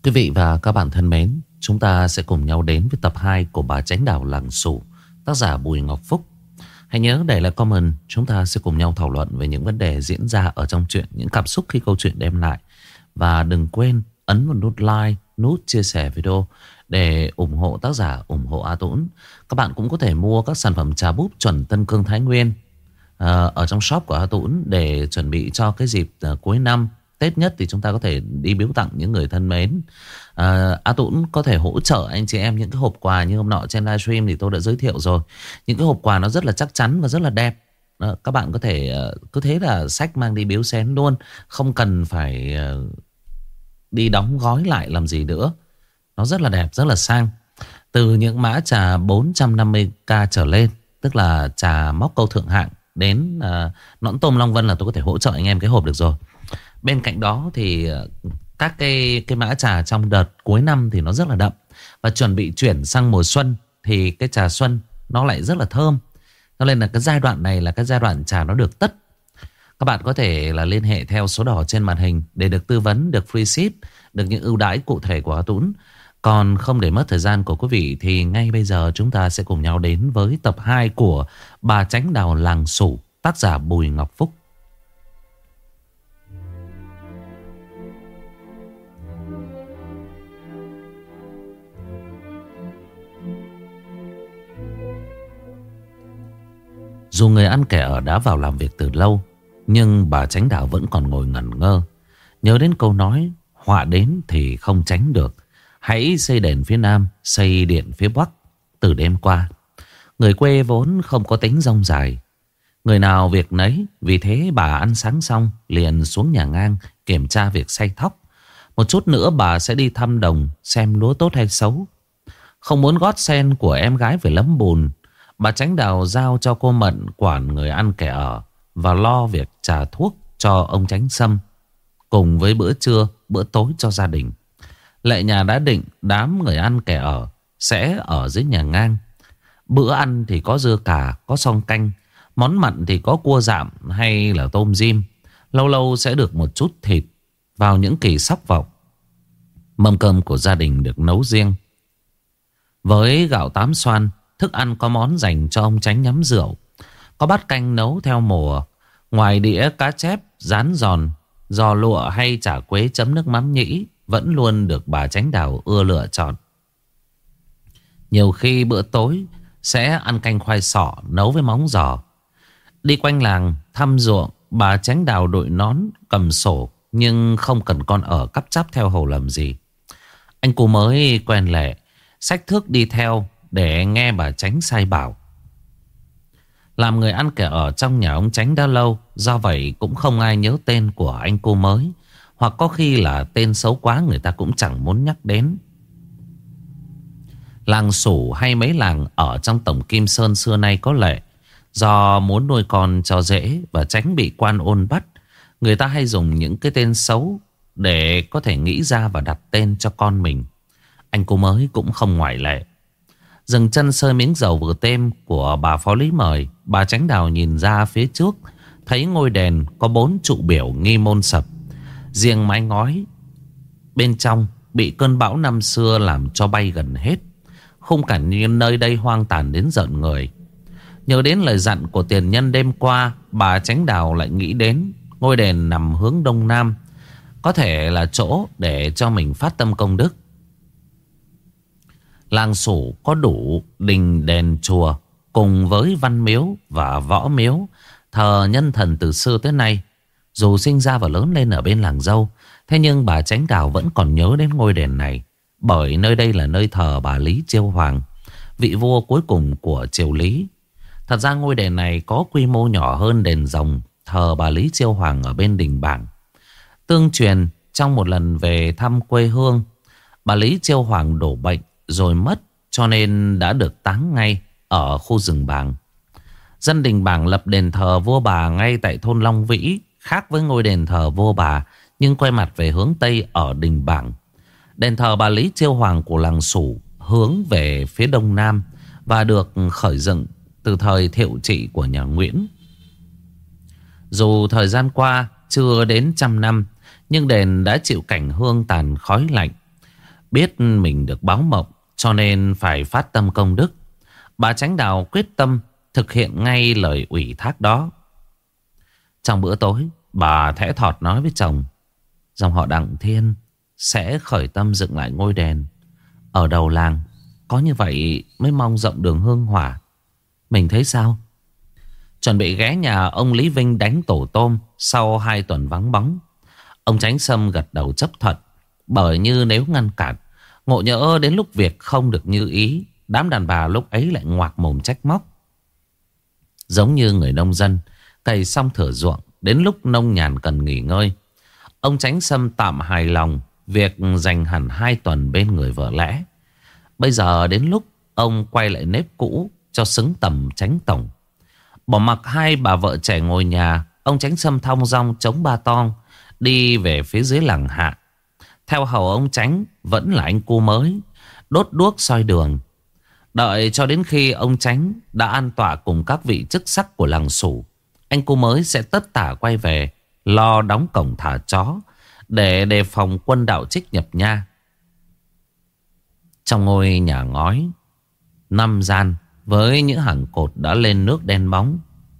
Quý vị và các bạn thân mến, chúng ta sẽ cùng nhau đến với tập 2 của Bà Chánh Đào Làng Sủ, tác giả Bùi Ngọc Phúc. Hãy nhớ để lại comment, chúng ta sẽ cùng nhau thảo luận về những vấn đề diễn ra ở trong truyện, những cảm xúc khi câu chuyện đem lại. Và đừng quên ấn vào nút like, nút chia sẻ video để ủng hộ tác giả, ủng hộ A Tũng. Các bạn cũng có thể mua các sản phẩm trà búp chuẩn Tân Cương Thái Nguyên ở trong shop của A Tũng để chuẩn bị cho cái dịp cuối năm. Tết nhất thì chúng ta có thể đi biếu tặng những người thân mến. A Tũng có thể hỗ trợ anh chị em những cái hộp quà như hôm nọ trên livestream thì tôi đã giới thiệu rồi. Những cái hộp quà nó rất là chắc chắn và rất là đẹp. Các bạn có thể cứ thế là xách mang đi biếu xén luôn, không cần phải đi đóng gói lại làm gì nữa. Nó rất là đẹp, rất là sang. Từ những mã trà 450k trở lên, tức là trà móc câu thượng hạng, đến nõn tôm Long Vân là tôi có thể hỗ trợ anh em cái hộp được rồi. Bên cạnh đó thì các cái mã trà trong đợt cuối năm thì nó rất là đậm. Và chuẩn bị chuyển sang mùa xuân thì cái trà xuân nó lại rất là thơm. Cho nên là cái giai đoạn này là cái giai đoạn trà nó được tất. Các bạn có thể là liên hệ theo số đỏ trên màn hình để được tư vấn, được free ship, được những ưu đãi cụ thể của A Tũng. Còn không để mất thời gian của quý vị thì ngay bây giờ chúng ta sẽ cùng nhau đến với tập 2 của Bà Chánh Đào Làng Sủ, tác giả Bùi Ngọc Phúc. Dù người ăn kẻ ở đã vào làm việc từ lâu, nhưng bà Chánh Đào vẫn còn ngồi ngẩn ngơ, nhớ đến câu nói họa đến thì không tránh được. Hãy xây đèn phía nam, xây điện phía bắc. Từ đêm qua, người quê vốn không có tính rông dài, người nào việc nấy. Vì thế bà ăn sáng xong liền xuống nhà ngang kiểm tra việc xay thóc. Một chút nữa bà sẽ đi thăm đồng xem lúa tốt hay xấu. Không muốn gót sen của em gái phải lấm bùn, bà Chánh Đào giao cho cô Mận quản người ăn kẻ ở và lo việc trà thuốc cho ông Chánh Sâm, cùng với bữa trưa, bữa tối cho gia đình. Lệ nhà đã định đám người ăn kẻ ở sẽ ở dưới nhà ngang. Bữa ăn thì có dưa cà, có song canh. Món mặn thì có cua dạm hay là tôm rim. Lâu lâu sẽ được một chút thịt vào những kỳ sắp vọng. Mâm cơm của gia đình được nấu riêng với gạo tám xoan. Thức ăn có món dành cho ông Chánh nhắm rượu. Có bát canh nấu theo mùa. Ngoài đĩa cá chép, rán giòn, giò lụa hay chả quế chấm nước mắm nhĩ vẫn luôn được bà Chánh Đào ưa lựa chọn. Nhiều khi bữa tối sẽ ăn canh khoai sọ nấu với móng giò. Đi quanh làng thăm ruộng, bà Chánh Đào đội nón cầm sổ, nhưng không cần con ở cắp chắp theo hầu làm gì. Anh cu mới quen lệ, xách thước đi theo để nghe bà Chánh sai bảo. Làm người ăn kẻ ở trong nhà ông Chánh đã lâu, do vậy cũng không ai nhớ tên của anh cô mới. Hoặc có khi là tên xấu quá người ta cũng chẳng muốn nhắc đến. Làng Sủ hay mấy làng ở trong tổng Kim Sơn xưa nay có lệ, do muốn nuôi con cho dễ và tránh bị quan ôn bắt, người ta hay dùng những cái tên xấu để có thể nghĩ ra và đặt tên cho con mình. Anh cô mới cũng không ngoại lệ. Dừng chân sơi miếng dầu vừa têm của bà Phó Lý mời, bà Chánh Đào nhìn ra phía trước, thấy ngôi đền có 4 trụ biểu nghi môn sập. Riêng mái ngói bên trong bị cơn bão năm xưa làm cho bay gần hết. Khung cảnh như nơi đây hoang tàn đến rợn người. Nhớ đến lời dặn của tiền nhân đêm qua, bà Chánh Đào lại nghĩ đến ngôi đền nằm hướng đông nam, có thể là chỗ để cho mình phát tâm công đức. Làng Sủ có đủ đình đền chùa, cùng với văn miếu và võ miếu, thờ nhân thần từ xưa tới nay. Dù sinh ra và lớn lên ở bên làng Dâu, thế nhưng bà Chánh Đào vẫn còn nhớ đến ngôi đền này, bởi nơi đây là nơi thờ bà Lý Chiêu Hoàng, vị vua cuối cùng của triều Lý. Thật ra ngôi đền này có quy mô nhỏ hơn đền rồng thờ bà Lý Chiêu Hoàng ở bên Đình Bảng. Tương truyền trong một lần về thăm quê hương, bà Lý Chiêu Hoàng đổ bệnh rồi mất, cho nên đã được táng ngay ở khu rừng Bàng. Dân Đình Bảng lập đền thờ vua bà ngay tại thôn Long Vĩ, khác với ngôi đền thờ vua bà nhưng quay mặt về hướng Tây ở Đình Bảng. Đền thờ bà Lý Chiêu Hoàng của làng Sủ hướng về phía đông nam và được khởi dựng từ thời thiệu trị của nhà Nguyễn. Dù thời gian qua chưa đến 100 năm, nhưng đền đã chịu cảnh hương tàn khói lạnh. Biết mình được báo mộng cho nên phải phát tâm công đức. Bà Chánh Đào quyết tâm thực hiện ngay lời ủy thác đó. Trong bữa tối, bà thẽ thọt nói với chồng: dòng họ Đặng Thiên sẽ khởi tâm dựng lại ngôi đền ở đầu làng. Có như vậy mới mong rộng đường hương hỏa. Mình thấy sao? Chuẩn bị ghé nhà ông Lý Vinh đánh tổ tôm sau 2 tuần vắng bóng. Ông Chánh Sâm gật đầu chấp thuận. Bởi như nếu ngăn cản, ngộ nhỡ đến lúc việc không được như ý, đám đàn bà lúc ấy lại ngoạc mồm trách móc. Giống như người nông dân cày xong thửa ruộng, đến lúc nông nhàn cần nghỉ ngơi, ông Chánh Sâm tạm hài lòng việc dành hẳn 2 tuần bên người vợ lẽ. Bây giờ đến lúc ông quay lại nếp cũ cho xứng tầm Chánh Tổng. Bỏ mặc 2 bà vợ trẻ ngồi nhà, ông Chánh Sâm thong dong chống ba tong đi về phía dưới làng Hạ. Theo hầu ông Chánh vẫn là anh cu mới, đốt đuốc soi đường. Đợi cho đến khi ông Chánh đã an tọa cùng các vị chức sắc của làng Sủ, anh cu mới sẽ tất tả quay về lo đóng cổng thả chó để đề phòng quân đạo trích nhập nha. Trong ngôi nhà ngói 5 gian với những hàng cột đã lên nước đen bóng,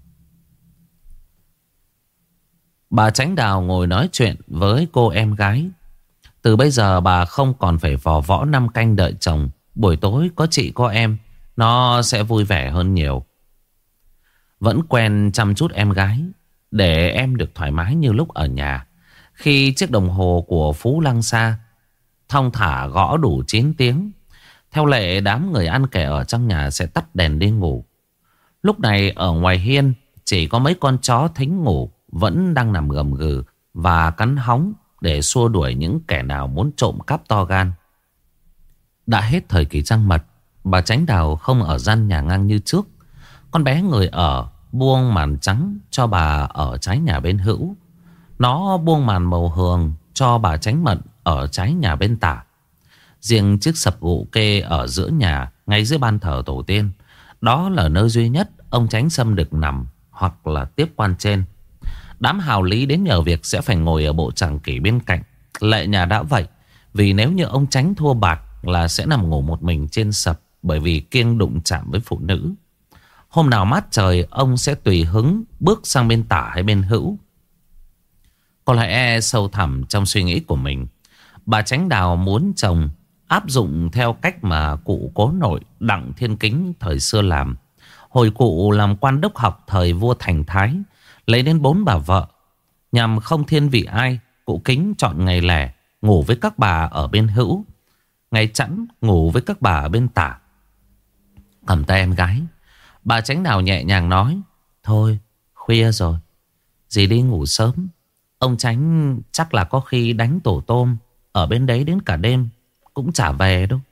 bà Chánh Đào ngồi nói chuyện với cô em gái. Từ bây giờ bà không còn phải vò võ 5 canh đợi chồng. Buổi tối có chị có em, nó sẽ vui vẻ hơn nhiều. Vẫn quen chăm chút em gái để em được thoải mái như lúc ở nhà. Khi chiếc đồng hồ của Phú Lăng Sa thong thả gõ đủ 9 tiếng, theo lệ đám người ăn kẻ ở trong nhà sẽ tắt đèn đi ngủ. Lúc này ở ngoài hiên chỉ có mấy con chó thính ngủ vẫn đang nằm gầm gừ và cắn hóng để xua đuổi những kẻ nào muốn trộm cắp to gan. Đã hết thời kỳ trăng mật, bà Chánh Đào không ở gian nhà ngang như trước. Con bé người ở buông màn trắng cho bà ở trái nhà bên hữu. Nó buông màn màu hường cho bà Chánh Mận ở trái nhà bên tả. Riêng chiếc sập gụ kê ở giữa nhà, ngay dưới ban thờ tổ tiên, đó là nơi duy nhất ông Chánh Sâm được nằm hoặc là tiếp quan trên. Đám hào lý đến nhờ việc sẽ phải ngồi ở bộ tràng kỷ bên cạnh. Lệ nhà đã vậy, vì nếu như ông Chánh thua bạc là sẽ nằm ngủ một mình trên sập, bởi vì kiêng đụng chạm với phụ nữ. Hôm nào mát trời, ông sẽ tùy hứng bước sang bên tả hay bên hữu. Có lẽ sâu thẳm trong suy nghĩ của mình, bà Chánh Đào muốn chồng áp dụng theo cách mà cụ cố nội Đặng Thiên Kính thời xưa làm. Hồi cụ làm quan đốc học thời vua Thành Thái, lấy đến 4 bà vợ. Nhằm không thiên vị ai, cụ Kính chọn ngày lẻ ngủ với các bà ở bên hữu, ngày chẵn ngủ với các bà ở bên tả. Cầm tay em gái, bà Chánh Đào nhẹ nhàng nói: thôi khuya rồi, dì đi ngủ sớm. Ông Chánh chắc là có khi đánh tổ tôm ở bên đấy đến cả đêm cũng chả về đâu.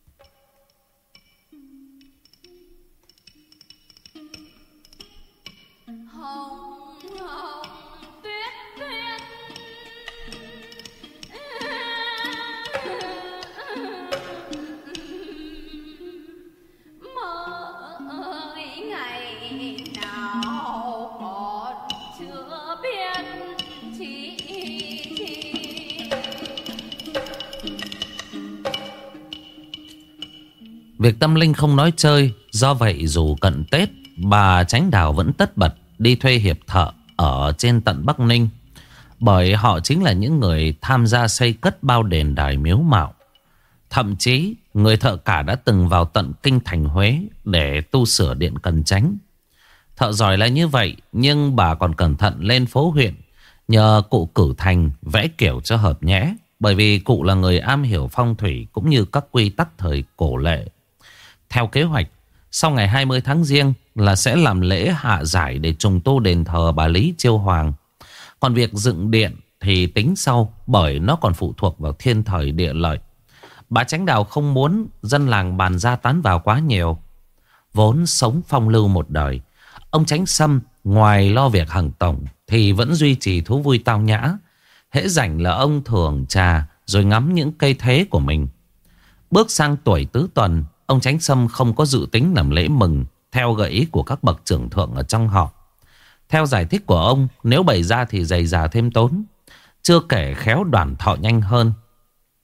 Việc tâm linh không nói chơi. Do vậy dù cận Tết, bà Chánh Đào vẫn tất bật đi thuê hiệp thợ ở trên tận Bắc Ninh. Bởi họ chính là những người tham gia xây cất bao đền đài miếu mạo. Thậm chí người thợ cả đã từng vào tận kinh thành Huế để tu sửa điện Cần Chánh. Thợ giỏi là như vậy, nhưng bà còn cẩn thận lên phố huyện nhờ cụ cử thành vẽ kiểu cho hợp nhẽ. Bởi vì cụ là người am hiểu phong thủy cũng như các quy tắc thời cổ lệ. Theo kế hoạch, sau ngày 20 tháng Giêng là sẽ làm lễ hạ giải để trùng tu đền thờ bà Lý Chiêu Hoàng. Còn việc dựng điện thì tính sau, bởi nó còn phụ thuộc vào thiên thời địa lợi. Bà Chánh Đào không muốn dân làng bàn ra tán vào quá nhiều. Vốn sống phong lưu một đời, ông Chánh Sâm ngoài lo việc hàng tổng thì vẫn duy trì thú vui tao nhã. Hễ rảnh là ông thường trà rồi ngắm những cây thế của mình. Bước sang tuổi tứ tuần, ông Chánh Sâm không có dự tính làm lễ mừng theo gợi ý của các bậc trưởng thượng ở trong họ. Theo giải thích của ông, nếu bày ra thì dày dà thêm tốn, chưa kể khéo đoàn thọ nhanh hơn.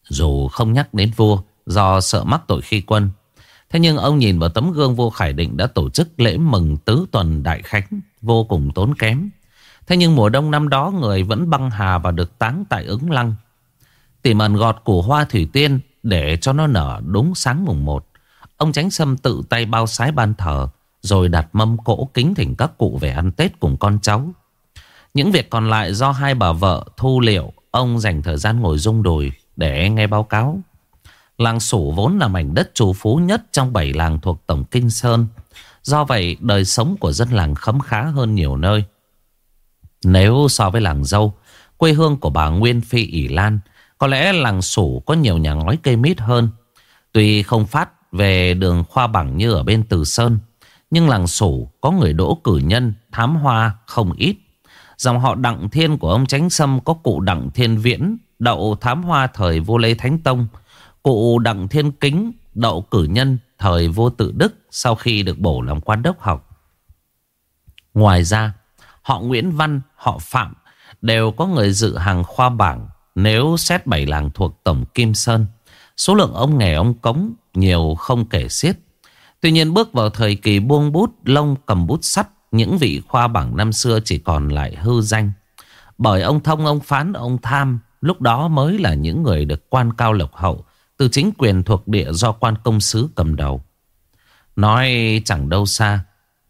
Dù không nhắc đến vua do sợ mắc tội khi quân, thế nhưng ông nhìn vào tấm gương vua Khải Định đã tổ chức lễ mừng tứ tuần đại khánh vô cùng tốn kém. Thế nhưng mùa đông năm đó người vẫn băng hà và được táng tại Ứng Lăng. Tỉ mẩn gọt củ hoa thủy tiên để cho nó nở đúng sáng mùng 1. Ông Chánh Sâm tự tay bao sái ban thờ, rồi đặt mâm cỗ kính thỉnh các cụ về ăn Tết cùng con cháu. Những việc còn lại do hai bà vợ thu liệu, ông dành thời gian ngồi rung đùi để nghe báo cáo. Làng Sủ vốn là mảnh đất trù phú nhất trong 7 làng thuộc tổng Kinh Sơn. Do vậy đời sống của dân làng khấm khá hơn nhiều nơi. Nếu so với làng Dâu, quê hương của bà Nguyên Phi ỷ Lan, có lẽ làng Sủ có nhiều nhà ngói cây mít hơn. Tuy không phát về đường khoa bảng như ở bên Từ Sơn, nhưng làng Sủ có người đỗ cử nhân, thám hoa không ít. Dòng họ Đặng Thiên của ông Chánh Sâm có cụ Đặng Thiên Viễn, đậu thám hoa thời vua Lê Thánh Tông, cụ Đặng Thiên Kính, đậu cử nhân thời vua Tự Đức sau khi được bổ làm quan đốc học. Ngoài ra, họ Nguyễn Văn, họ Phạm đều có người dự hàng khoa bảng. Nếu xét 7 làng thuộc tổng Kim Sơn, số lượng ông nghề ông cống nhiều không kể xiết. Tuy nhiên bước vào thời kỳ buông bút lông cầm bút sắt, những vị khoa bảng năm xưa chỉ còn lại hư danh. Bởi ông Thông, ông Phán, ông Tham lúc đó mới là những người được quan cao lộc hậu từ chính quyền thuộc địa do quan công sứ cầm đầu. Nói chẳng đâu xa,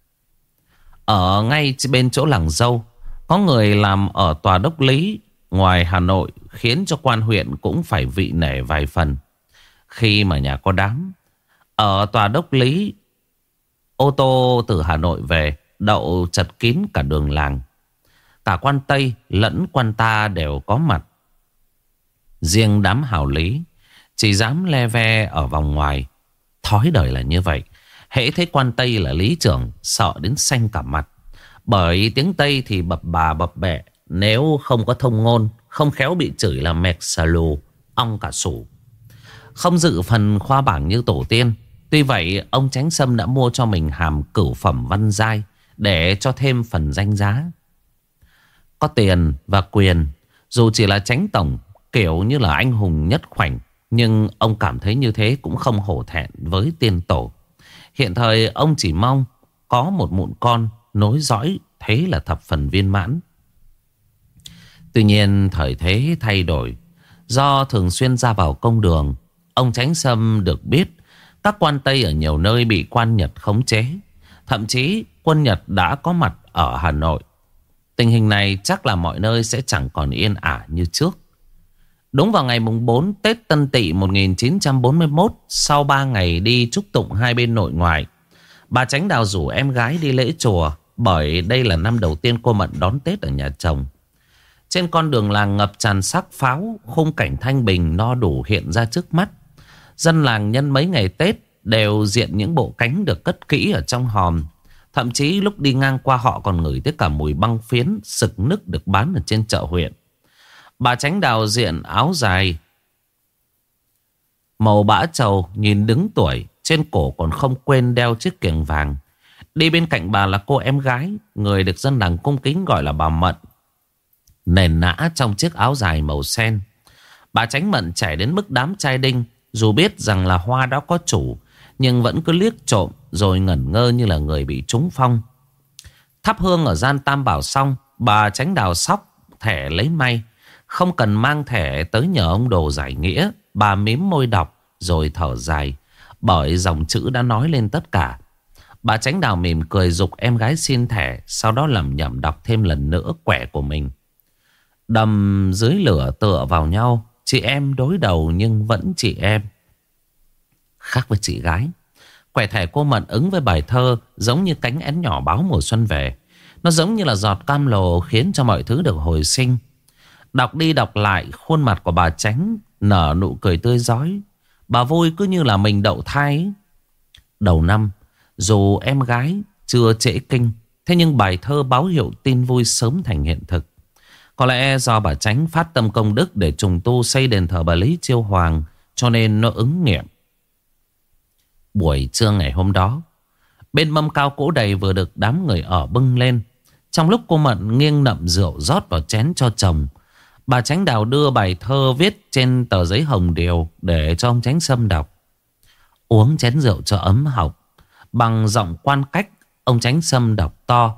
ở ngay bên chỗ làng Dâu có người làm ở tòa đốc lý ngoài Hà Nội, khiến cho quan huyện cũng phải vị nể vài phần. Khi mà nhà có đám ở tòa đốc lý, ô tô từ Hà Nội về đậu chật kín cả đường làng. Cả quan Tây lẫn quan ta đều có mặt. Riêng đám hào lý chỉ dám le ve ở vòng ngoài. Thói đời là như vậy. Hễ thấy quan Tây là lý trưởng, sợ đến xanh cả mặt. Bởi tiếng Tây thì bập bà bập bẹ, nếu không có thông ngôn, không khéo bị chửi là mẹc xà lù, ong cả sủ. Không dự phần khoa bảng như tổ tiên. Tuy vậy ông Chánh Sâm đã mua cho mình hàm cửu phẩm văn giai để cho thêm phần danh giá. Có tiền và quyền, dù chỉ là chánh tổng, kiểu như là anh hùng nhất khoảnh, nhưng ông cảm thấy như thế cũng không hổ thẹn với tiên tổ. Hiện thời ông chỉ mong có một mụn con nối dõi, thế là thập phần viên mãn. Tuy nhiên thời thế thay đổi. Do thường xuyên ra vào công đường, ông Chánh Sâm được biết các quan Tây ở nhiều nơi bị quan Nhật khống chế. Thậm chí quân Nhật đã có mặt ở Hà Nội. Tình hình này chắc là mọi nơi sẽ chẳng còn yên ả như trước. Đúng vào ngày mùng 4 Tết Tân Tỵ 1941, sau 3 ngày đi chúc tụng hai bên nội ngoại, bà Chánh Đào rủ em gái đi lễ chùa, bởi đây là năm đầu tiên cô Mận đón Tết ở nhà chồng. Trên con đường làng ngập tràn sắc pháo, khung cảnh thanh bình no đủ hiện ra trước mắt. Dân làng nhân mấy ngày Tết đều diện những bộ cánh được cất kỹ ở trong hòm. Thậm chí lúc đi ngang qua họ còn ngửi tới cả mùi băng phiến sực nức được bán ở trên chợ huyện. Bà Chánh Đào diện áo dài màu bã trầu, nhìn đứng tuổi, trên cổ còn không quên đeo chiếc kiềng vàng. Đi bên cạnh bà là cô em gái, người được dân làng cung kính gọi là bà Mận, nền nã trong chiếc áo dài màu sen. Bà Chánh Mận trẻ đến mức đám trai đinh, dù biết rằng là hoa đã có chủ, nhưng vẫn cứ liếc trộm rồi ngẩn ngơ như là người bị trúng phong. Thắp hương ở gian Tam Bảo xong, bà Chánh Đào xóc thẻ lấy may. Không cần mang thẻ tới nhờ ông đồ giải nghĩa. Bà mím môi đọc rồi thở dài, bởi dòng chữ đã nói lên tất cả. Bà Chánh Đào mỉm cười giục em gái xin thẻ, sau đó lẩm nhẩm đọc thêm lần nữa quẻ của mình. Đầm dưới lửa tựa vào nhau, chị em đối đầu nhưng vẫn chị em. Khác với chị gái, quẻ thẻ cô Mận ứng với bài thơ giống như cánh én nhỏ báo mùa xuân về. Nó giống như là giọt cam lồ khiến cho mọi thứ được hồi sinh. Đọc đi đọc lại, khuôn mặt của bà Chánh nở nụ cười tươi rói. Bà vui cứ như là mình đậu thai ấy. Đầu năm, dù em gái chưa trễ kinh, thế nhưng bài thơ báo hiệu tin vui sớm thành hiện thực. Có lẽ do bà Chánh phát tâm công đức để trùng tu xây đền thờ bà Lý Chiêu Hoàng, cho nên nó ứng nghiệm. Buổi trưa ngày hôm đó, bên mâm cao cỗ đầy vừa được đám người ở bưng lên. Trong lúc cô Mận nghiêng nậm rượu rót vào chén cho chồng, Bà Chánh Đào đưa bài thơ viết trên tờ giấy hồng điều để cho ông Chánh Sâm đọc. Uống chén rượu cho ấm họng, bằng giọng quan cách, ông Chánh Sâm đọc to.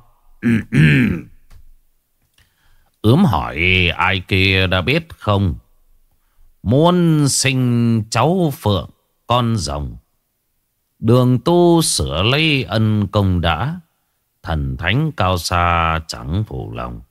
Ướm hỏi ai kia đã biết không? Muốn sinh cháu phượng con rồng, đường tu sửa lấy ân công đã, thần thánh cao xa chẳng phụ lòng.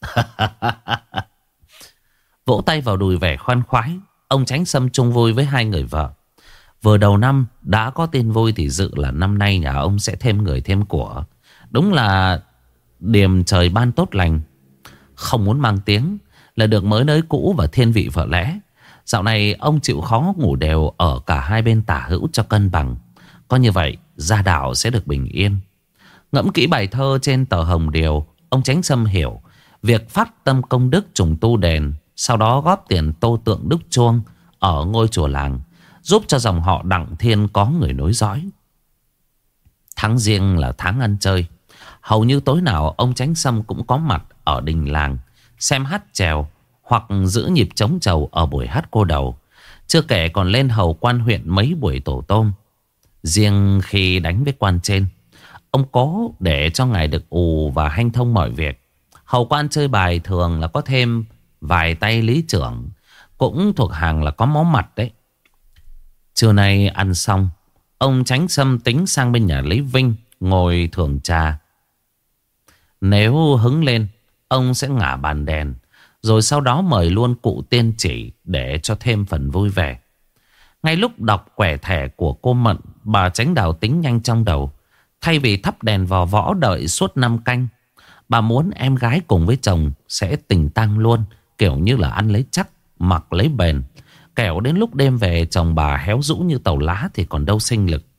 Vỗ tay vào đùi vẻ khoan khoái, ông Chánh Sâm chung vui với hai người vợ. Vừa đầu năm đã có tin vui thì dự là năm nay nhà ông sẽ thêm người thêm của. Đúng là điềm trời ban tốt lành. Không muốn mang tiếng là được mới nới cũ và thiên vị vợ lẽ. Dạo này ông chịu khó ngủ đều ở cả hai bên tả hữu cho cân bằng. Có như vậy gia đạo sẽ được bình yên. Ngẫm kỹ bài thơ trên tờ hồng điều, ông Chánh Sâm hiểu việc phát tâm công đức trùng tu đền, sau đó góp tiền tô tượng đúc chuông ở ngôi chùa làng, giúp cho dòng họ Đặng Thiên có người nối dõi. Tháng Giêng là tháng ăn chơi. Hầu như tối nào ông Chánh Sâm cũng có mặt ở đình làng, xem hát chèo hoặc giữ nhịp trống trầu ở buổi hát cô đầu. Chưa kể còn lên hầu quan huyện mấy buổi tổ tôm. Riêng khi đánh với quan trên, ông cố để cho ngài được ù và hanh thông mọi việc. Hầu quan chơi bài thường là có thêm vài tay lý trưởng, cũng thuộc hàng là có máu mặt đấy. Trưa nay ăn xong, ông Chánh Sâm tính sang bên nhà Lý Vinh ngồi thưởng trà. Nếu hứng lên, ông sẽ ngả bàn đèn, rồi sau đó mời luôn cụ tiên chỉ để cho thêm phần vui vẻ. Ngay lúc đọc quẻ thẻ của cô Mận, bà Chánh Đào tính nhanh trong đầu. Thay vì thắp đèn vào võ đợi suốt 5 canh, bà muốn em gái cùng với chồng sẽ tình tang luôn, kiểu như là ăn lấy chắc, mặc lấy bền. Kẻo đến lúc đêm về chồng bà héo rũ như tàu lá thì còn đâu sinh lực.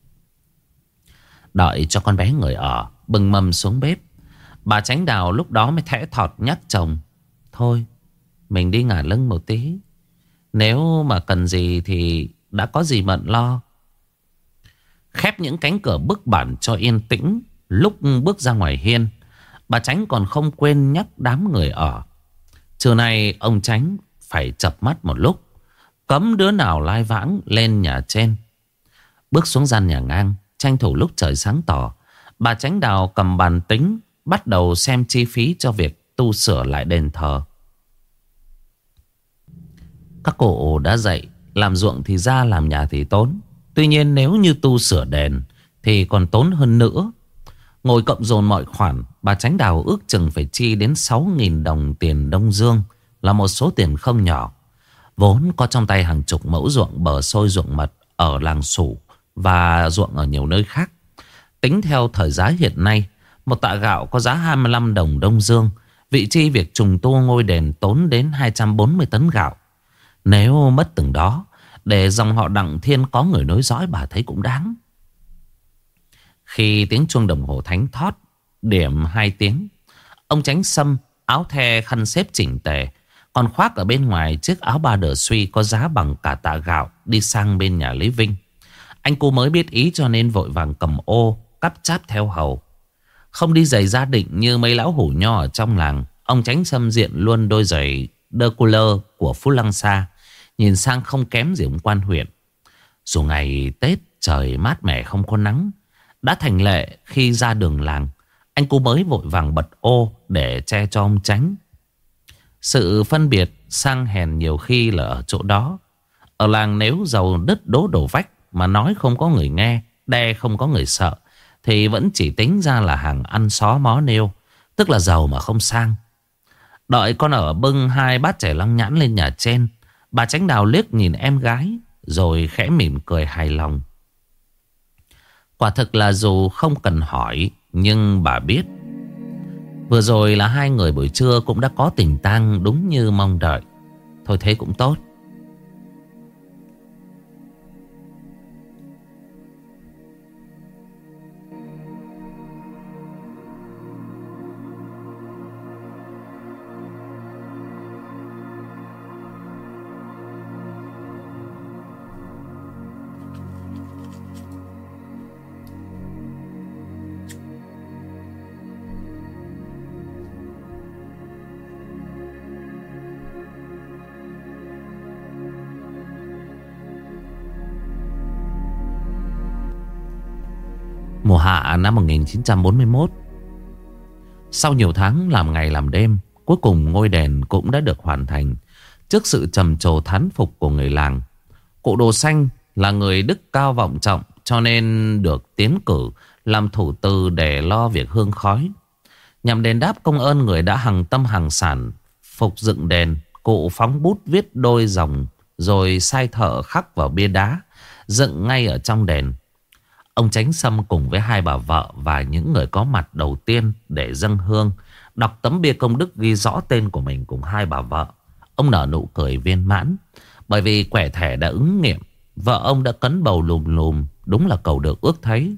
Đợi cho con bé người ở, bưng mâm xuống bếp, bà Chánh Đào lúc đó mới thẽ thọt nhắc chồng. Thôi, mình đi ngả lưng một tí. Nếu mà cần gì thì đã có dì Mận lo. Khép những cánh cửa bức bản cho yên tĩnh. Lúc bước ra ngoài hiên, bà Chánh còn không quên nhắc đám người ở. Trưa nay ông Chánh phải chập mắt một lúc, cấm đứa nào lai vãng lên nhà trên. Bước xuống gian nhà ngang, tranh thủ lúc trời sáng tỏ, bà Chánh Đào cầm bàn tính, bắt đầu xem chi phí cho việc tu sửa lại đền thờ. Các cụ đã dạy, làm ruộng thì ra, làm nhà thì tốn. Tuy nhiên nếu như tu sửa đền thì còn tốn hơn nữa. Ngồi cộng dồn mọi khoản, bà Chánh Đào ước chừng phải chi đến 6.000 đồng tiền Đông Dương, là một số tiền không nhỏ. Vốn có trong tay hàng chục mẫu ruộng bờ xôi ruộng mật ở làng Sủ và ruộng ở nhiều nơi khác. Tính theo thời giá hiện nay, một tạ gạo có giá 25 đồng Đông Dương. Vị chi việc trùng tu ngôi đền tốn đến 240 tấn gạo. Nếu mất từng đó để dòng họ Đặng Thiên có người nối dõi, bà thấy cũng đáng. Khi tiếng chuông đồng hồ thánh thót điểm 2 tiếng, ông Chánh Sâm áo the khăn xếp chỉnh tề, còn khoác ở bên ngoài chiếc áo ba đờ suy có giá bằng cả tạ gạo, đi sang bên nhà Lý Vinh. Anh cô mới biết ý cho nên vội vàng cầm ô cắp cháp theo hầu. Không đi giày gia định như mấy lão hủ nho ở trong làng, ông Chánh Sâm diện luôn đôi giày De Couleur của Phú Lăng Sa, nhìn sang không kém gì ông quan huyện. Dù ngày Tết trời mát mẻ không có nắng, đã thành lệ khi ra đường làng, anh cô mới vội vàng bật ô để che cho ông Chánh. Sự phân biệt sang hèn nhiều khi là ở chỗ đó. Ở làng nếu giàu đứt đố đổ vách mà nói không có người nghe, đe không có người sợ, thì vẫn chỉ tính ra là hàng ăn xó mó nêu, tức là giàu mà không sang. Đợi con ở bưng 2 bát chè long nhãn lên nhà trên, bà Chánh Đào liếc nhìn em gái rồi khẽ mỉm cười hài lòng. Quả thực là dù không cần hỏi, nhưng bà biết vừa rồi là hai người buổi trưa cũng đã có tình tang đúng như mong đợi. Thôi thế cũng tốt. Mùa hạ năm 1941, sau nhiều tháng làm ngày làm đêm, cuối cùng ngôi đền cũng đã được hoàn thành. Trước sự trầm trồ thán phục của người làng, cụ Đồ Xanh là người đức cao vọng trọng, cho nên được tiến cử làm thủ từ để lo việc hương khói. Nhằm đền đáp công ơn người đã hằng tâm hằng sản phục dựng đền, cụ phóng bút viết đôi dòng rồi sai thợ khắc vào bia đá dựng ngay ở trong đền. Ông Chánh Sâm cùng với hai bà vợ và những người có mặt đầu tiên để dâng hương đọc tấm bia công đức ghi rõ tên của mình cùng hai bà vợ. Ông nở nụ cười viên mãn, bởi vì quẻ thẻ đã ứng nghiệm. Vợ ông đã cấn bầu lùm lùm, đúng là cầu được ước thấy.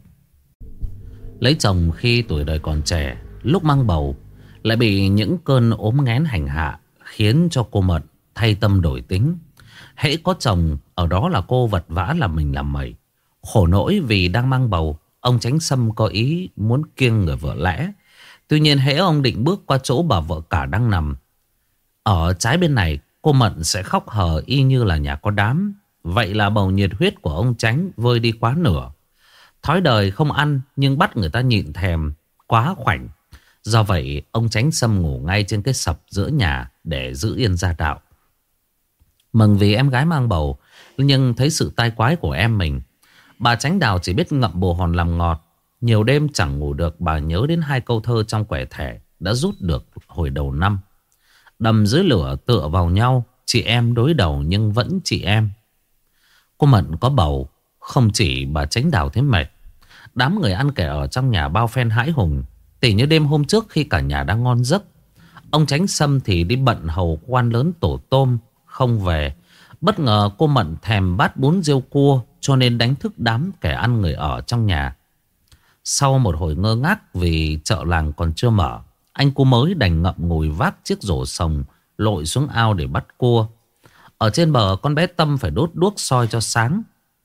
Lấy chồng khi tuổi đời còn trẻ, lúc mang bầu lại bị những cơn ốm nghén hành hạ, khiến cho cô Mận thay tâm đổi tính. Hễ có chồng ở đó là cô vật vã làm mình làm mẩy. Khổ nỗi vì đang mang bầu, ông Chánh Sâm có ý muốn kiêng người vợ lẽ. Tuy nhiên hễ ông định bước qua chỗ bà vợ cả đang nằm ở trái bên này, cô Mận sẽ khóc hờ y như là nhà có đám. Vậy là bầu nhiệt huyết của ông Chánh vơi đi quá nửa. Thói đời không ăn nhưng bắt người ta nhịn thèm quá khoảnh. Do vậy ông Chánh Sâm ngủ ngay trên cái sập giữa nhà để giữ yên gia đạo. Mừng vì em gái mang bầu, nhưng thấy sự tai quái của em mình, bà Chánh Đào chỉ biết ngậm bồ hòn làm ngọt. Nhiều đêm chẳng ngủ được, bà nhớ đến hai câu thơ trong quẻ thẻ đã rút được hồi đầu năm. Đầm dưới lửa tựa vào nhau, chị em đối đầu nhưng vẫn chị em. Cô Mận có bầu, không chỉ bà Chánh Đào thấy mệt. Đám người ăn kẻ ở trong nhà bao phen hãi hùng. Tỉ như đêm hôm trước khi cả nhà đang ngon giấc, ông Chánh Sâm thì đi bận hầu quan lớn tổ tôm không về. Bất ngờ cô Mận thèm bát bún riêu cua, cho nên đánh thức đám kẻ ăn người ở trong nhà. Sau một hồi ngơ ngác vì chợ làng còn chưa mở, anh cu mới đành ngậm ngùi vác chiếc rổ sồng lội xuống ao để bắt cua. Ở trên bờ, con bé Tâm phải đốt đuốc soi cho sáng.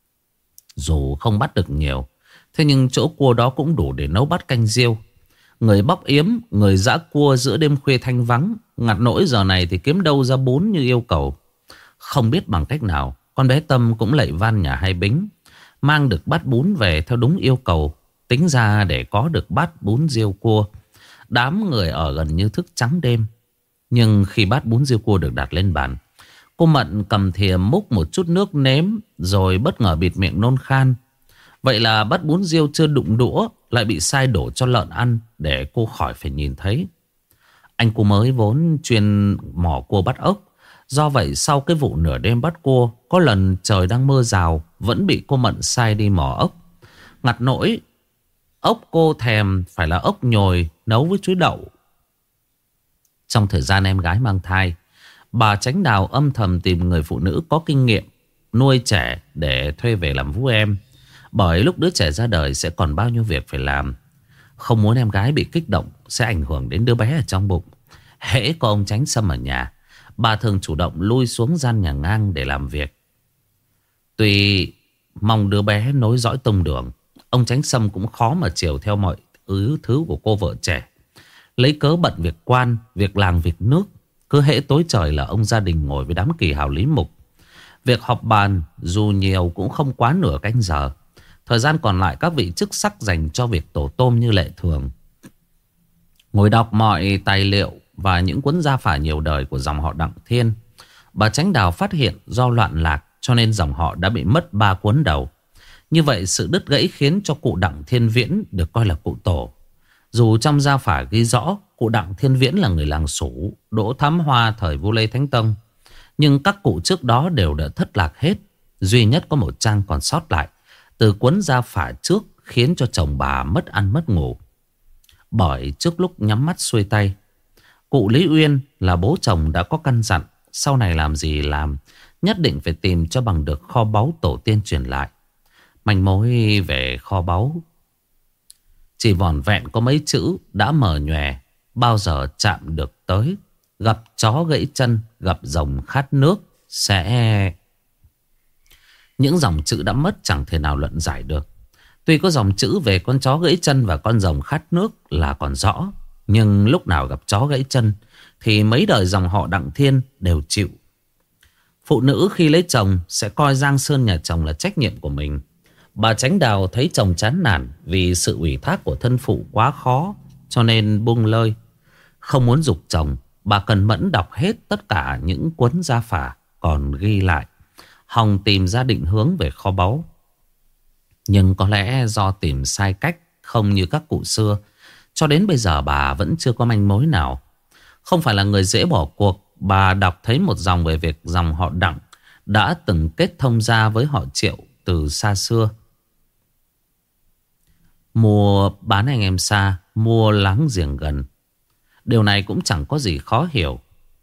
Dù không bắt được nhiều, thế nhưng chỗ cua đó cũng đủ để nấu bát canh riêu. Người bóc yếm, người giã cua giữa đêm khuya thanh vắng, ngặt nỗi giờ này thì kiếm đâu ra bún như yêu cầu. Không biết bằng cách nào, con bé Tâm cũng lạy van nhà hai Bính mang được bát bún về theo đúng yêu cầu. Tính ra để có được bát bún riêu cua, đám người ở gần như thức trắng đêm. Nhưng khi bát bún riêu cua được đặt lên bàn, cô Mận cầm thìa múc một chút nước nếm, rồi bất ngờ bịt miệng nôn khan. Vậy là bát bún riêu chưa đụng đũa lại bị sai đổ cho lợn ăn, để cô khỏi phải nhìn thấy. Anh cu mới vốn chuyên mò cua bắt ốc. Do vậy sau cái vụ nửa đêm bắt cua, có lần trời đang mưa rào vẫn bị cô Mận sai đi mò ốc. Ngặt nỗi ốc cô thèm phải là ốc nhồi nấu với chuối đậu. Trong thời gian em gái mang thai, bà Chánh Đào âm thầm tìm người phụ nữ có kinh nghiệm nuôi trẻ để thuê về làm vú em. Bởi lúc đứa trẻ ra đời sẽ còn bao nhiêu việc phải làm. Không muốn em gái bị kích động sẽ ảnh hưởng đến đứa bé ở trong bụng. Hễ có ông Chánh Sâm ở nhà, bà thường chủ động lui xuống gian nhà ngang để làm việc. Tuy mong đứa bé nối dõi tông đường, ông Chánh Sâm cũng khó mà chiều theo mọi thứ của cô vợ trẻ. Lấy cớ bận việc quan, việc làng, việc nước, cứ hễ tối trời là ông gia đình ngồi với đám kỳ hào lý mục. Việc họp bàn dù nhiều cũng không quá nửa canh giờ. Thời gian còn lại các vị chức sắc dành cho việc tổ tôm như lệ thường. Ngồi đọc mọi tài liệu và những cuốn gia phả nhiều đời của dòng họ Đặng Thiên, bà Chánh Đào phát hiện do loạn lạc cho nên dòng họ đã bị mất 3 cuốn đầu. Như vậy sự đứt gãy khiến cho cụ Đặng Thiên Viễn được coi là cụ tổ. Dù trong gia phả ghi rõ cụ Đặng Thiên Viễn là người làng Sủ, Đỗ Thám Hoa thời vua Lê Thánh Tông, nhưng các cụ trước đó đều đã thất lạc hết. Duy nhất có một trang còn sót lại từ cuốn gia phả trước, khiến cho chồng bà mất ăn mất ngủ. Bởi trước lúc nhắm mắt xuôi tay, cụ Lý Uyên là bố chồng đã có căn dặn sau này làm gì làm, nhất định phải tìm cho bằng được kho báu tổ tiên truyền lại. Manh mối về kho báu chỉ vỏn vẹn có mấy chữ đã mờ nhòe, bao giờ chạm được tới. Gặp chó gãy chân, gặp rồng khát nước sẽ... Những dòng chữ đã mất chẳng thể nào luận giải được. Tuy có dòng chữ về con chó gãy chân và con rồng khát nước là còn rõ, nhưng lúc nào gặp chó gãy chân thì mấy đời dòng họ Đặng Thiên đều chịu. Phụ nữ khi lấy chồng sẽ coi giang sơn nhà chồng là trách nhiệm của mình. Bà Chánh Đào thấy chồng chán nản vì sự ủy thác của thân phụ quá khó, cho nên buông lơi. Không muốn giục chồng, bà cần mẫn đọc hết tất cả những cuốn gia phả còn ghi lại, hòng tìm ra định hướng về kho báu. Nhưng có lẽ do tìm sai cách, không như các cụ xưa, cho đến bây giờ bà vẫn chưa có manh mối nào. Không phải là người dễ bỏ cuộc, bà đọc thấy một dòng về việc dòng họ Đặng đã từng kết thông gia với họ Triệu từ xa xưa. Mua bán anh em xa, mua láng giềng gần. Điều này cũng chẳng có gì khó hiểu.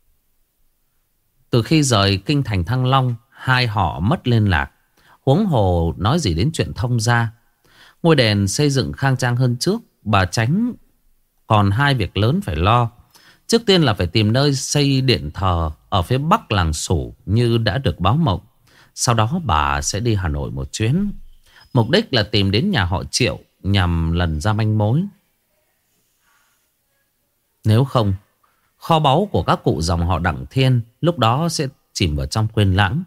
Từ khi rời kinh thành Thăng Long, hai họ mất liên lạc, huống hồ nói gì đến chuyện thông gia. Ngôi đền xây dựng khang trang hơn trước, bà Chánh còn hai việc lớn phải lo. Trước tiên là phải tìm nơi xây điện thờ ở phía bắc làng Sủ như đã được báo mộng. Sau đó bà sẽ đi Hà Nội một chuyến. Mục đích là tìm đến nhà họ Triệu nhằm lần ra manh mối. Nếu không, kho báu của các cụ dòng họ Đặng Thiên lúc đó sẽ chìm vào trong quên lãng.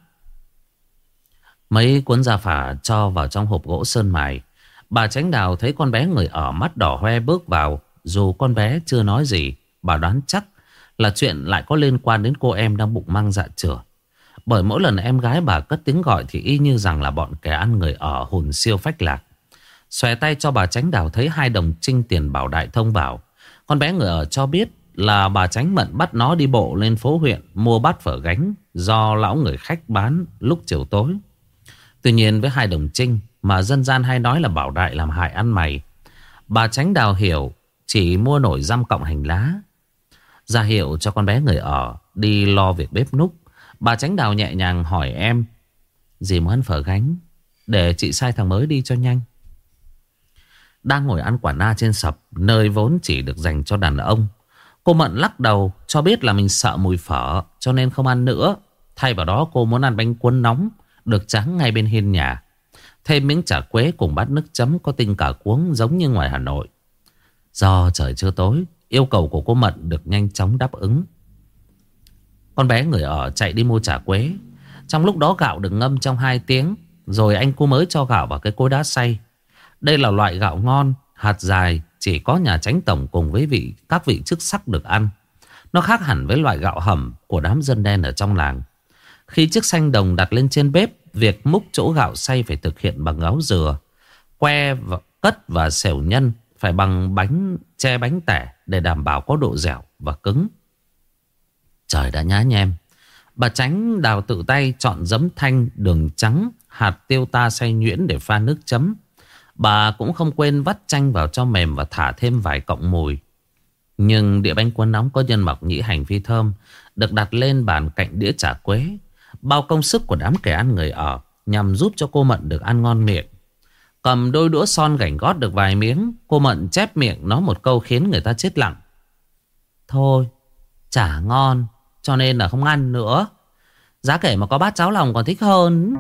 Mấy cuốn gia phả cho vào trong hộp gỗ sơn mài. Bà Chánh Đào thấy con bé người ở mắt đỏ hoe bước vào. Dù con bé chưa nói gì, bà đoán chắc là chuyện lại có liên quan đến cô em đang bụng mang dạ chửa. Bởi mỗi lần em gái bà cất tiếng gọi thì y như rằng là bọn kẻ ăn người ở hồn siêu phách lạc. Xòe tay cho bà Chánh Đào thấy 2 đồng trinh tiền bảo đại thông bảo. Con bé người ở cho biết là bà Chánh Mận bắt nó đi bộ lên phố huyện mua bát phở gánh do lão người khách bán lúc chiều tối. Tuy nhiên với 2 đồng trinh mà dân gian hay nói là bảo đại làm hại ăn mày, bà Chánh Đào hiểu chỉ mua nổi răm cọng hành lá. Ra hiệu cho con bé người ở đi lo việc bếp núc. Bà Chánh Đào nhẹ nhàng hỏi em: dì muốn ăn phở gánh, để chị sai thằng mới đi cho nhanh. Đang ngồi ăn quả na trên sập, nơi vốn chỉ được dành cho đàn ông, cô Mận lắc đầu cho biết là mình sợ mùi phở cho nên không ăn nữa. Thay vào đó cô muốn ăn bánh cuốn nóng được tráng ngay bên hiên nhà, thêm miếng chả quế cùng bát nước chấm có tinh cả cuống giống như ngoài Hà Nội. Do trời chưa tối, yêu cầu của cô Mận được nhanh chóng đáp ứng. Con bé người ở chạy đi mua chả quế. Trong lúc đó gạo được ngâm trong 2 tiếng, rồi anh cô mới cho gạo vào cái cối đá xay. Đây là loại gạo ngon, hạt dài, chỉ có nhà Chánh tổng cùng với các vị chức sắc được ăn. Nó khác hẳn với loại gạo hầm của đám dân đen ở trong làng. Khi chiếc xanh đồng đặt lên trên bếp, việc múc chỗ gạo xay phải thực hiện bằng gáo dừa. Que cất và xẻo nhân phải bằng che bánh tẻ để đảm bảo có độ dẻo và cứng. Trời đã nhá nhem. Bà Chánh Đào tự tay chọn giấm thanh, đường trắng, hạt tiêu ta xay nhuyễn để pha nước chấm. Bà cũng không quên vắt chanh vào cho mềm và thả thêm vài cọng mùi. Nhưng đĩa bánh cuốn nóng có nhân mọc nhĩ hành phi thơm được đặt lên bàn cạnh đĩa chả quế. Bao công sức của đám kẻ ăn người ở nhằm giúp cho cô Mận được ăn ngon miệng. Cầm đôi đũa son gảnh gót được vài miếng, cô Mận chép miệng nói một câu khiến người ta chết lặng: thôi, chả ngon cho nên là không ăn nữa. Giá kể mà có bát cháo lòng còn thích hơn.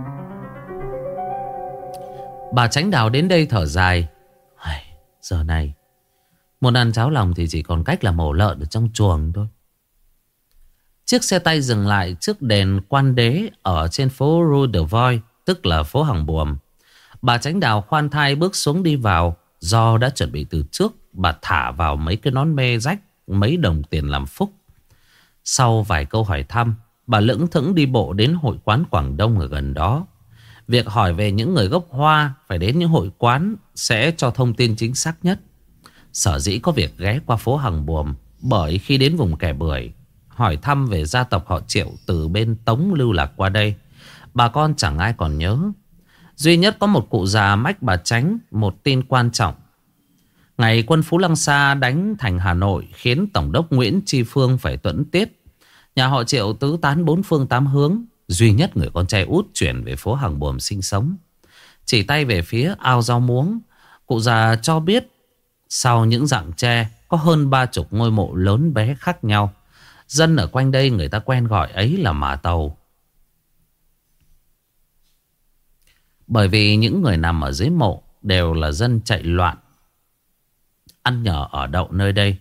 Bà Chánh Đào đến đây thở dài: giờ này muốn ăn cháo lòng thì chỉ còn cách là mổ lợn ở trong chuồng thôi. Chiếc xe tay dừng lại trước đền Quan Đế ở trên phố Rue de Voi, tức là phố Hàng Buồm. Bà Chánh Đào khoan thai bước xuống đi vào. Do đã chuẩn bị từ trước, bà thả vào mấy cái nón mê rách mấy đồng tiền làm phúc. Sau vài câu hỏi thăm, bà lững thững đi bộ đến hội quán Quảng Đông ở gần đó. Việc hỏi về những người gốc Hoa phải đến những hội quán sẽ cho thông tin chính xác nhất. Sở dĩ có việc ghé qua phố Hàng Buồm bởi khi đến vùng Kẻ Bưởi hỏi thăm về gia tộc họ Triệu từ bên Tống lưu lạc qua đây, bà con chẳng ai còn nhớ. Duy nhất có một cụ già mách bà Chánh một tin quan trọng. Ngày quân Phú Lăng Sa đánh thành Hà Nội khiến Tổng đốc Nguyễn Tri Phương phải tuẫn tiết. Nhà họ Triệu tứ tán 4 phương 8 hướng. Duy nhất người con trai út chuyển về phố Hàng Buồm sinh sống. Chỉ tay về phía ao rau muống, cụ già cho biết sau những rặng tre có hơn 30 ngôi mộ lớn bé khác nhau. Dân ở quanh đây người ta quen gọi ấy là Mả Tàu. Bởi vì những người nằm ở dưới mộ đều là dân chạy loạn, ăn nhờ ở đậu nơi đây.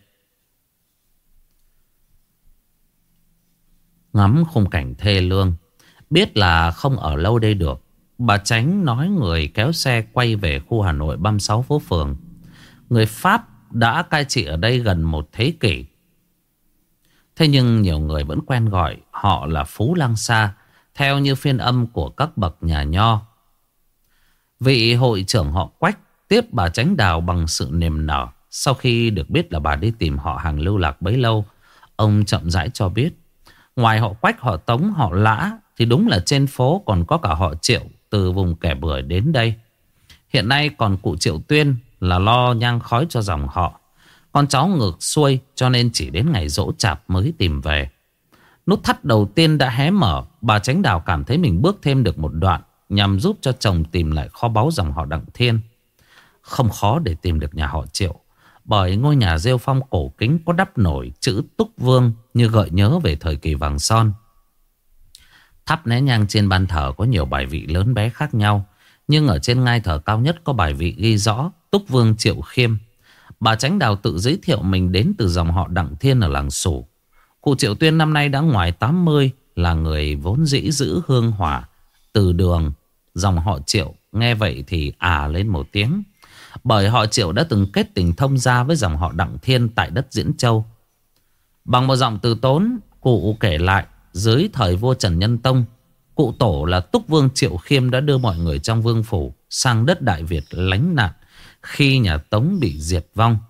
Ngắm khung cảnh thê lương, biết là không ở lâu đây được, bà Chánh nói người kéo xe quay về khu Hà Nội 36 phố phường. Người Pháp đã cai trị ở đây gần một thế kỷ. Thế nhưng nhiều người vẫn quen gọi họ là Phú Lang Sa, theo như phiên âm của các bậc nhà Nho. Vị hội trưởng họ Quách tiếp bà Chánh Đào bằng sự niềm nở. Sau khi được biết là bà đi tìm họ hàng lưu lạc bấy lâu, ông chậm rãi cho biết, ngoài họ Quách, họ Tống, họ Lã thì đúng là trên phố còn có cả họ Triệu từ vùng Kẻ Bưởi đến đây. Hiện nay còn cụ Triệu Tuyên là lo nhang khói cho dòng họ. Con cháu ngược xuôi cho nên chỉ đến ngày giỗ chạp mới tìm về. Nút thắt đầu tiên đã hé mở, bà Chánh Đào cảm thấy mình bước thêm được một đoạn nhằm giúp cho chồng tìm lại kho báu dòng họ Đặng Thiên. Không khó để tìm được nhà họ Triệu, bởi ngôi nhà rêu phong cổ kính có đắp nổi chữ Túc Vương như gợi nhớ về thời kỳ vàng son. Thắp nén nhang trên ban thờ có nhiều bài vị lớn bé khác nhau, nhưng ở trên ngai thờ cao nhất có bài vị ghi rõ Túc Vương Triệu Khiêm. Bà Chánh Đào tự giới thiệu mình đến từ dòng họ Đặng Thiên ở làng Sủ. Cụ Triệu Tuyên năm nay đã ngoài 80, là người vốn dĩ giữ hương hỏa từ đường dòng họ Triệu. Nghe vậy thì lên một tiếng, bởi họ Triệu đã từng kết tình thông gia với dòng họ Đặng Thiên tại đất Diễn Châu. Bằng một giọng từ tốn, cụ kể lại dưới thời vua Trần Nhân Tông, cụ tổ là Túc Vương Triệu Khiêm đã đưa mọi người trong vương phủ sang đất Đại Việt lánh nạn khi nhà Tống bị diệt vong.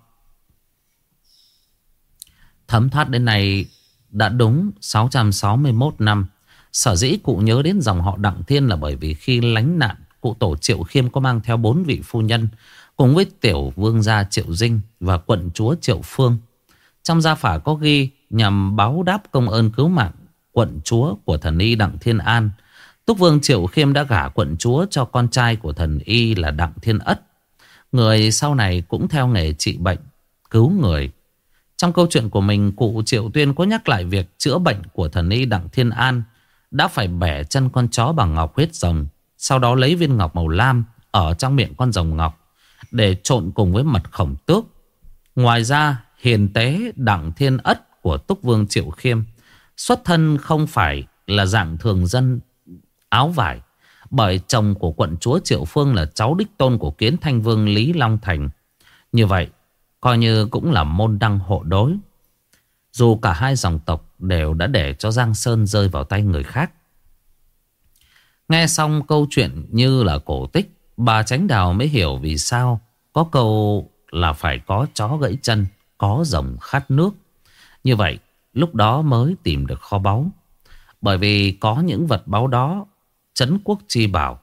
Thấm thoát đến nay đã đúng 661 năm. Sở dĩ cụ nhớ đến dòng họ Đặng Thiên là bởi vì khi lánh nạn, cụ tổ Triệu Khiêm có mang theo 4 vị phu nhân cùng với tiểu vương gia Triệu Dinh và quận chúa Triệu Phương. Trong gia phả có ghi nhằm báo đáp công ơn cứu mạng quận chúa của thần y Đặng Thiên An, Túc Vương Triệu Khiêm đã gả quận chúa cho con trai của thần y là Đặng Thiên Ất, người sau này cũng theo nghề trị bệnh, cứu người. Trong câu chuyện của mình, cụ Triệu Tuyên có nhắc lại việc chữa bệnh của thần y Đặng Thiên An đã phải bẻ chân con chó bằng ngọc huyết rồng, sau đó lấy viên ngọc màu lam ở trong miệng con rồng ngọc để trộn cùng với mật khổng tước. Ngoài ra, hiền tế Đặng Thiên Ất của Túc Vương Triệu Khiêm xuất thân không phải là dạng thường dân áo vải, bởi chồng của quận chúa Triệu Phương là cháu đích tôn của Kiến Thanh Vương Lý Long Thành. Như vậy coi như cũng là môn đăng hộ đối, dù cả hai dòng tộc đều đã để cho Giang Sơn rơi vào tay người khác. Nghe xong câu chuyện như là cổ tích, bà Chánh Đào mới hiểu vì sao có câu là phải có chó gãy chân, có rồng khát nước. Như vậy lúc đó mới tìm được kho báu, bởi vì có những vật báu đó, trấn quốc chi bảo,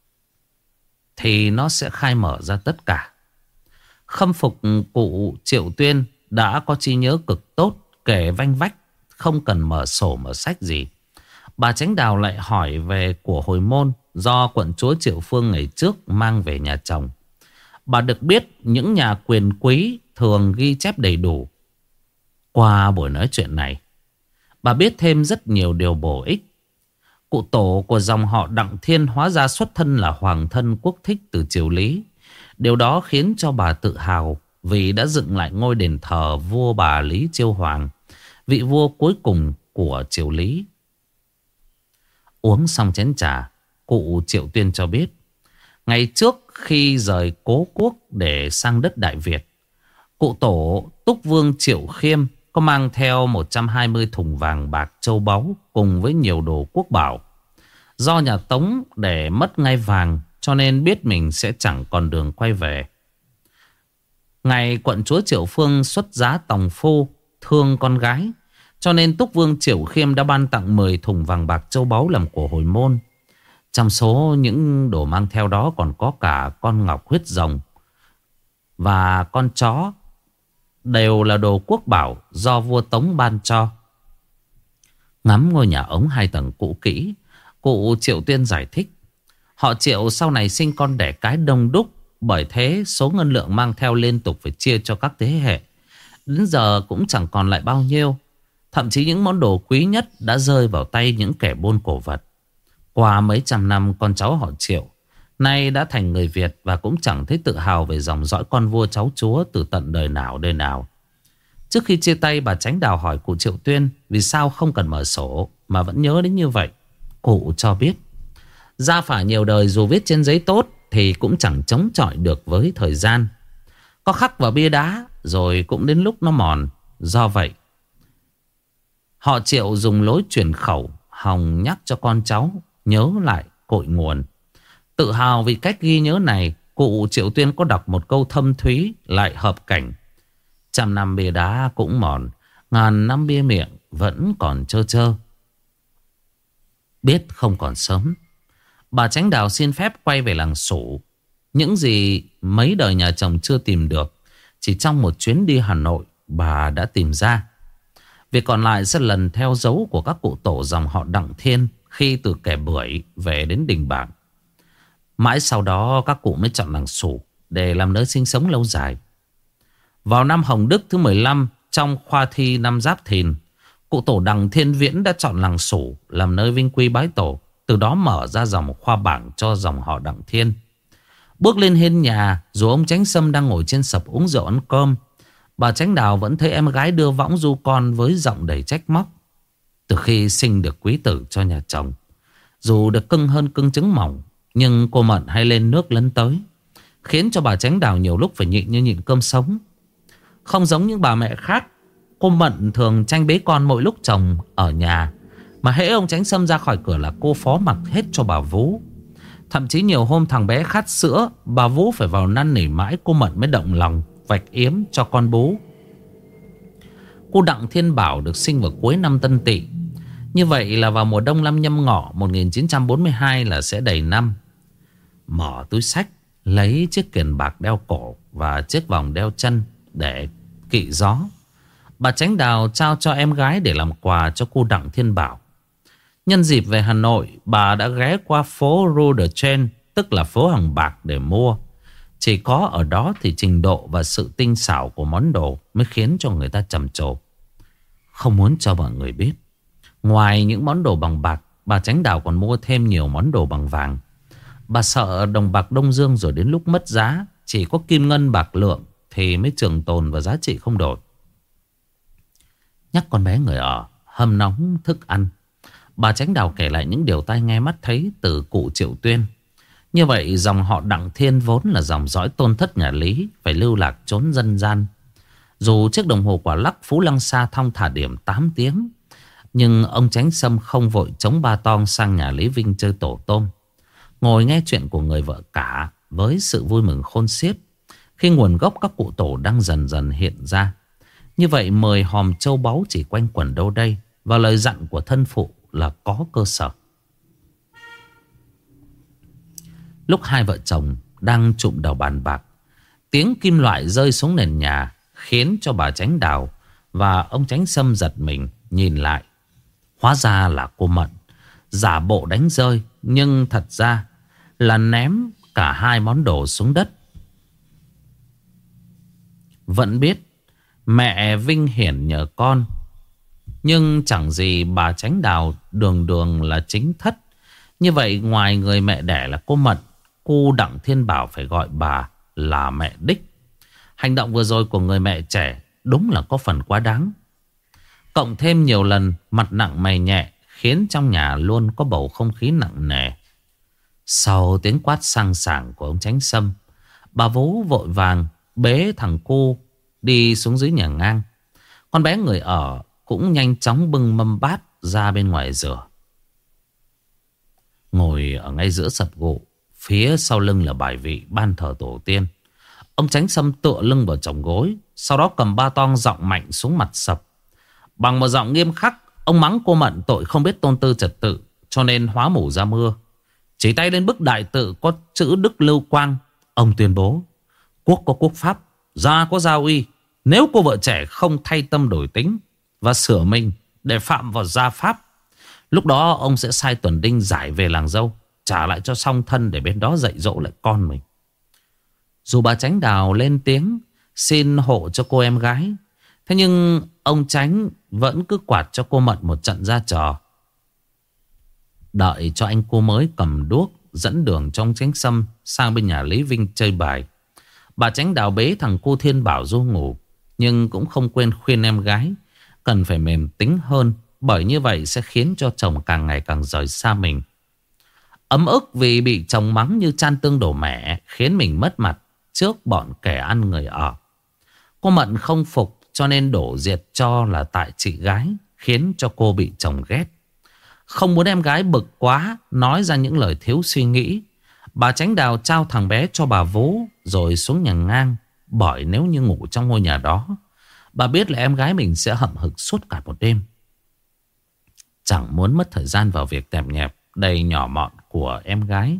thì nó sẽ khai mở ra tất cả. Khâm phục cụ Triệu Tuyên đã có trí nhớ cực tốt, kể vanh vách, không cần mở sổ mở sách gì. Bà Chánh Đào lại hỏi về của hồi môn do quận chúa Triệu Phương ngày trước mang về nhà chồng. Bà được biết những nhà quyền quý thường ghi chép đầy đủ. Qua buổi nói chuyện này, bà biết thêm rất nhiều điều bổ ích. Cụ tổ của dòng họ Đặng Thiên hóa ra xuất thân là hoàng thân quốc thích từ triều Lý. Điều đó khiến cho bà tự hào vì đã dựng lại ngôi đền thờ vua bà Lý Chiêu Hoàng, vị vua cuối cùng của triều Lý. Uống xong chén trà, cụ Triệu Tuyên cho biết, ngày trước khi rời cố quốc để sang đất Đại Việt, cụ tổ Túc Vương Triệu Khiêm có mang theo 120 thùng vàng bạc châu báu cùng với nhiều đồ quốc bảo. Do nhà Tống để mất ngai vàng cho nên biết mình sẽ chẳng còn đường quay về. Ngày quận chúa Triệu Phương xuất giá tòng phu thương con gái, cho nên Túc Vương Triệu Khiêm đã ban tặng 10 thùng vàng bạc châu báu làm của hồi môn. Trong số những đồ mang theo đó còn có cả con ngọc huyết rồng và con chó, đều là đồ quốc bảo do vua Tống ban cho. Ngắm ngôi nhà ống 2 tầng cũ kỹ, cụ Triệu Tuyên giải thích, họ Triệu sau này sinh con đẻ cái đông đúc, bởi thế số ngân lượng mang theo liên tục phải chia cho các thế hệ. Đến giờ cũng chẳng còn lại bao nhiêu. Thậm chí những món đồ quý nhất đã rơi vào tay những kẻ buôn cổ vật. Qua mấy trăm năm, con cháu họ Triệu nay đã thành người Việt và cũng chẳng thấy tự hào về dòng dõi con vua cháu chúa từ tận đời nào đời nào. Trước khi chia tay, bà Chánh Đào hỏi cụ Triệu Tuyên vì sao không cần mở sổ mà vẫn nhớ đến như vậy. Cụ cho biết Gia phả nhiều đời dù viết trên giấy tốt thì cũng chẳng chống chọi được với thời gian. Có khắc vào bia đá rồi cũng đến lúc nó mòn. Do vậy họ Triệu dùng lối truyền khẩu hòng nhắc cho con cháu nhớ lại cội nguồn. Tự hào vì cách ghi nhớ này, cụ Triệu Tuyên có đọc một câu thâm thúy lại hợp cảnh: trăm năm bia đá cũng mòn, ngàn năm bia miệng vẫn còn trơ trơ. Biết không còn sớm, bà Chánh Đào xin phép quay về làng Sủ. Những gì mấy đời nhà chồng chưa tìm được, chỉ trong một chuyến đi Hà Nội bà đã tìm ra. Việc còn lại sẽ lần theo dấu của các cụ tổ dòng họ Đặng Thiên khi từ Kẻ Bưởi về đến Đình Bảng. Mãi sau đó các cụ mới chọn làng Sủ để làm nơi sinh sống lâu dài. Vào năm Hồng Đức thứ 15 trong khoa thi năm Giáp Thìn, cụ tổ Đặng Thiên Viễn đã chọn làng Sủ làm nơi vinh quy bái tổ. Từ đó mở ra dòng khoa bảng cho dòng họ Đặng Thiên. Bước lên hiên nhà, dù ông Chánh Sâm đang ngồi trên sập uống rượu ăn cơm, bà Chánh Đào vẫn thấy em gái đưa võng du con với giọng đầy trách móc. Từ khi sinh được quý tử cho nhà chồng, dù được cưng hơn cưng trứng mỏng, nhưng cô Mận hay lên nước lấn tới, khiến cho bà Chánh Đào nhiều lúc phải nhịn như nhịn cơm sống. Không giống những bà mẹ khác, cô Mận thường tranh bế con mỗi lúc chồng ở nhà, mà hễ ông Chánh Sâm ra khỏi cửa là cô phó mặc hết cho bà Vú. Thậm chí nhiều hôm thằng bé khát sữa, bà Vú phải vào năn nỉ mãi cô Mận mới động lòng vạch yếm cho con bú. Cô Đặng Thiên Bảo được sinh vào cuối năm Tân Tỵ. Như vậy là vào mùa đông năm Nhâm Ngọ 1942 là sẽ đầy năm. Mở túi xách, lấy chiếc kiềng bạc đeo cổ và chiếc vòng đeo chân để kỵ gió. Bà Chánh Đào trao cho em gái để làm quà cho cô Đặng Thiên Bảo. Nhân dịp về Hà Nội, bà đã ghé qua phố Rue de Seine, tức là phố Hàng Bạc để mua. Chỉ có ở đó thì trình độ và sự tinh xảo của món đồ mới khiến cho người ta trầm trồ. Không muốn cho mọi người biết, ngoài những món đồ bằng bạc, bà Chánh Đào còn mua thêm nhiều món đồ bằng vàng. Bà sợ đồng bạc Đông Dương rồi đến lúc mất giá, chỉ có kim ngân bạc lượng thì mới trường tồn và giá trị không đổi. Nhắc con bé người ở, hâm nóng thức ăn, bà Chánh Đào kể lại những điều tai nghe mắt thấy từ cụ Triệu Tuyên. Như vậy dòng họ Đặng Thiên vốn là dòng dõi tôn thất nhà Lý, phải lưu lạc trốn dân gian. Dù chiếc đồng hồ quả lắc Phú Lăng Sa thong thả điểm 8 tiếng, nhưng ông Chánh Sâm không vội chống ba tong sang nhà Lý Vinh chơi tổ tôm, ngồi nghe chuyện của người vợ cả với sự vui mừng khôn xiết khi nguồn gốc các cụ tổ đang dần dần hiện ra. Như vậy 10 hòm châu báu chỉ quanh quẩn đâu đây, và lời dặn của thân phụ là có cơ sở. Lúc hai vợ chồng đang chụm đầu bàn bạc, tiếng kim loại rơi xuống nền nhà khiến cho bà Chánh Đào và ông Chánh Sâm giật mình nhìn lại. Hóa ra là cô Mận giả bộ đánh rơi, nhưng thật ra là ném cả hai món đồ xuống đất. Vẫn biết mẹ vinh hiển nhờ con, nhưng chẳng gì bà Chánh Đào đường đường là chính thất. Như vậy ngoài người mẹ đẻ là cô Mận, cô Đặng Thiên Bảo phải gọi bà là mẹ đích. Hành động vừa rồi của người mẹ trẻ đúng là có phần quá đáng. Cộng thêm nhiều lần mặt nặng mày nhẹ khiến trong nhà luôn có bầu không khí nặng nề. Sau tiếng quát sang sảng của ông Chánh Sâm, bà Vú vội vàng bế thằng cu đi xuống dưới nhà ngang. Con bé người ở cũng nhanh chóng bưng mâm bát ra bên ngoài rửa. Ngồi ở ngay giữa sập gụ, phía sau lưng là bài vị ban thờ tổ tiên. Ông Chánh Sâm tựa lưng vào chồng gối, sau đó cầm ba tong giọng mạnh xuống mặt sập. Bằng một giọng nghiêm khắc, ông mắng cô Mận tội không biết tôn tư trật tự, cho nên hóa mủ ra mưa. Chỉ tay lên bức đại tự có chữ Đức Lưu Quang, ông tuyên bố: quốc có quốc pháp, gia có gia uy. Nếu cô vợ trẻ không thay tâm đổi tính và sửa mình để phạm vào gia pháp, lúc đó ông sẽ sai tuần đinh giải về làng dâu, trả lại cho song thân để bên đó dạy dỗ lại con mình. Dù bà Chánh Đào lên tiếng xin hộ cho cô em gái, thế nhưng ông Chánh vẫn cứ quạt cho cô Mận một trận ra trò. Đợi cho anh cô mới cầm đuốc dẫn đường trong Chánh Sâm sang bên nhà Lý Vinh chơi bài, bà Chánh Đào bế thằng cô Thiên Bảo ru ngủ, nhưng cũng không quên khuyên em gái cần phải mềm tính hơn, bởi như vậy sẽ khiến cho chồng càng ngày càng rời xa mình. Ấm ức vì bị chồng mắng như chan tương đổ mẻ, khiến mình mất mặt trước bọn kẻ ăn người ở. Cô Mận không phục cho nên đổ diệt cho là tại chị gái, khiến cho cô bị chồng ghét. Không muốn em gái bực quá, nói ra những lời thiếu suy nghĩ, bà Chánh Đào trao thằng bé cho bà vú rồi xuống nhà ngang. Bởi nếu như ngủ trong ngôi nhà đó, bà biết là em gái mình sẽ hậm hực suốt cả một đêm. Chẳng muốn mất thời gian vào việc tèm nhẹp đầy nhỏ mọn của em gái,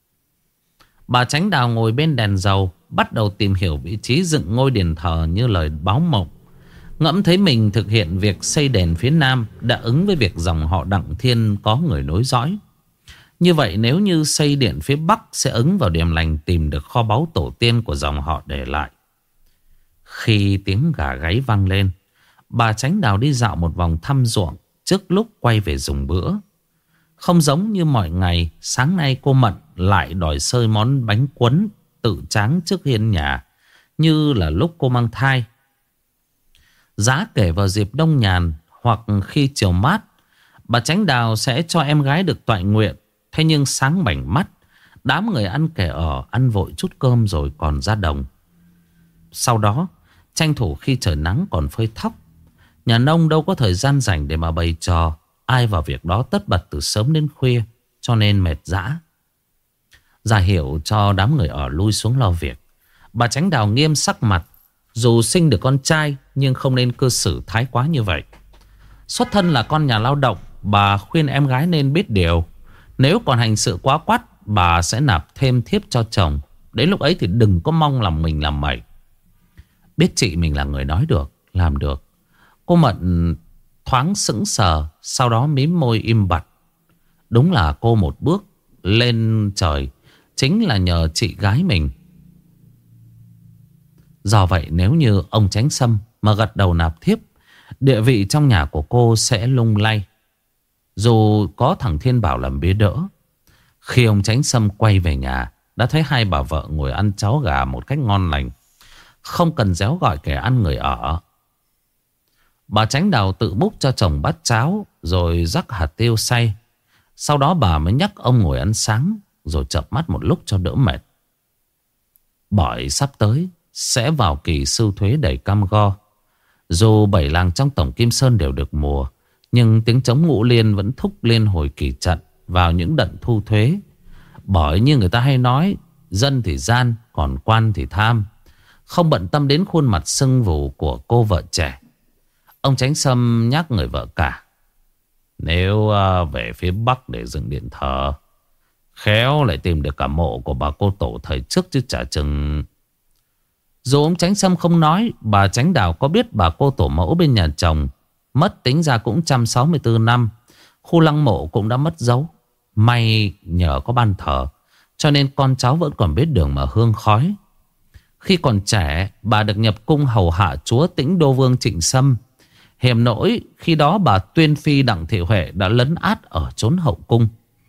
bà Chánh Đào ngồi bên đèn dầu, bắt đầu tìm hiểu vị trí dựng ngôi đền thờ như lời báo mộng. Ngẫm thấy mình thực hiện việc xây đền phía nam đã ứng với việc dòng họ Đặng Thiên có người nối dõi. Như vậy nếu như xây điện phía bắc sẽ ứng vào điểm lành tìm được kho báu tổ tiên của dòng họ để lại. Khi tiếng gà gáy vang lên, bà Chánh Đào đi dạo một vòng thăm ruộng trước lúc quay về dùng bữa. Không giống như mọi ngày, sáng nay cô Mận lại đòi xơi món bánh cuốn tự tráng trước hiên nhà như là lúc cô mang thai. Giá kể vào dịp đông nhàn hoặc khi chiều mát, bà Chánh Đào sẽ cho em gái được toại nguyện. Thế nhưng sáng bảnh mắt, đám người ăn kẻ ở ăn vội chút cơm rồi còn ra đồng. Sau đó tranh thủ khi trời nắng còn phơi thóc. Nhà nông đâu có thời gian rảnh để mà bày trò, ai vào việc đó tất bật từ sớm đến khuya, cho nên mệt dã. Ra hiệu cho đám người ở lui xuống lo việc, bà Chánh Đào nghiêm sắc mặt. Dù sinh được con trai nhưng không nên cư xử thái quá như vậy. Xuất thân là con nhà lao động, bà khuyên em gái nên biết điều. Nếu còn hành sự quá quắt, bà sẽ nạp thêm thiếp cho chồng. Đến lúc ấy thì đừng có mong làm mình làm mẩy. Biết chị mình là người nói được, làm được, cô Mận thoáng sững sờ, sau đó mím môi im bặt. Đúng là cô một bước lên trời chính là nhờ chị gái mình. Do vậy nếu như ông Chánh Sâm mà gật đầu nạp thiếp, địa vị trong nhà của cô sẽ lung lay. Dù có thằng Thiên Bảo làm bế đỡ. Khi ông Chánh Sâm quay về nhà, đã thấy hai bà vợ ngồi ăn cháo gà một cách ngon lành, không cần réo gọi kẻ ăn người ở. Bà Chánh Đào tự múc cho chồng bát cháo rồi rắc hạt tiêu xay. Sau đó bà mới nhắc ông ngồi ăn sáng, rồi chợp mắt một lúc cho đỡ mệt. Bởi sắp tới sẽ vào kỳ sưu thuế đầy cam go. Dù 7 làng trong tổng Kim Sơn đều được mùa, nhưng tiếng trống Ngũ Liên vẫn thúc lên hồi kỳ trận vào những đợt thu thuế. Bởi như người ta hay nói, dân thì gian, còn quan thì tham. Không bận tâm đến khuôn mặt sưng vù của cô vợ trẻ. Ông Chánh Sâm nhắc người vợ cả: nếu về phía bắc để dựng điện thờ, khéo lại tìm được cả mộ của bà cô tổ thời trước chứ chả chừng. Dù ông Chánh Sâm không nói, bà Chánh Đào có biết bà cô tổ mẫu bên nhà chồng mất tính ra cũng 164 năm. Khu lăng mộ cũng đã mất dấu. May nhờ có ban thờ, cho nên con cháu vẫn còn biết đường mà hương khói. Khi còn trẻ, bà được nhập cung hầu hạ chúa Tĩnh Đô Vương Trịnh Sâm. Hiểm nỗi khi đó bà Tuyên Phi Đặng Thị Huệ đã lấn át ở chốn hậu cung.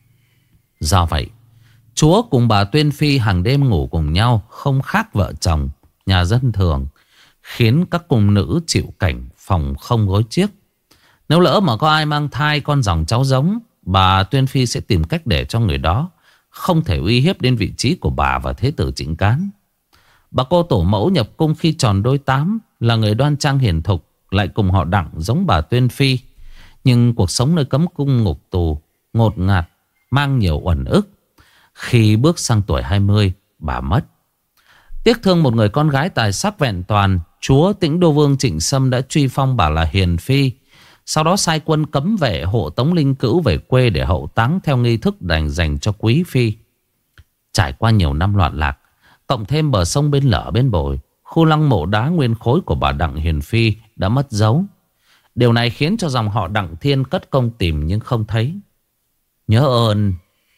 Do vậy, chúa cùng bà Tuyên Phi hàng đêm ngủ cùng nhau, không khác vợ chồng nhà dân thường, khiến các cung nữ chịu cảnh phòng không gối chiếc. Nếu lỡ mà có ai mang thai con dòng cháu giống, bà Tuyên Phi sẽ tìm cách để cho người đó không thể uy hiếp đến vị trí của bà và thế tử Trịnh Cán. Bà cô tổ mẫu nhập cung khi tròn đôi 8, là người đoan trang hiền thục, lại cùng họ Đặng giống bà Tuyên Phi. Nhưng cuộc sống nơi cấm cung ngục tù ngột ngạt, mang nhiều uẩn ức. Khi bước sang tuổi 20, bà mất. Tiếc thương một người con gái tài sắc vẹn toàn, chúa Tĩnh Đô Vương Trịnh Sâm đã truy phong bà là hiền phi. Sau đó sai quân cấm vệ hộ tống linh cữu về quê để hậu táng theo nghi thức dành cho quý phi. Trải qua nhiều năm loạn lạc, cộng thêm bờ sông bên lở bên bồi, khu lăng mộ đá nguyên khối của bà Đặng Hiền Phi đã mất dấu. Điều này khiến cho dòng họ Đặng Thiên cất công tìm nhưng không thấy. Nhớ ơn,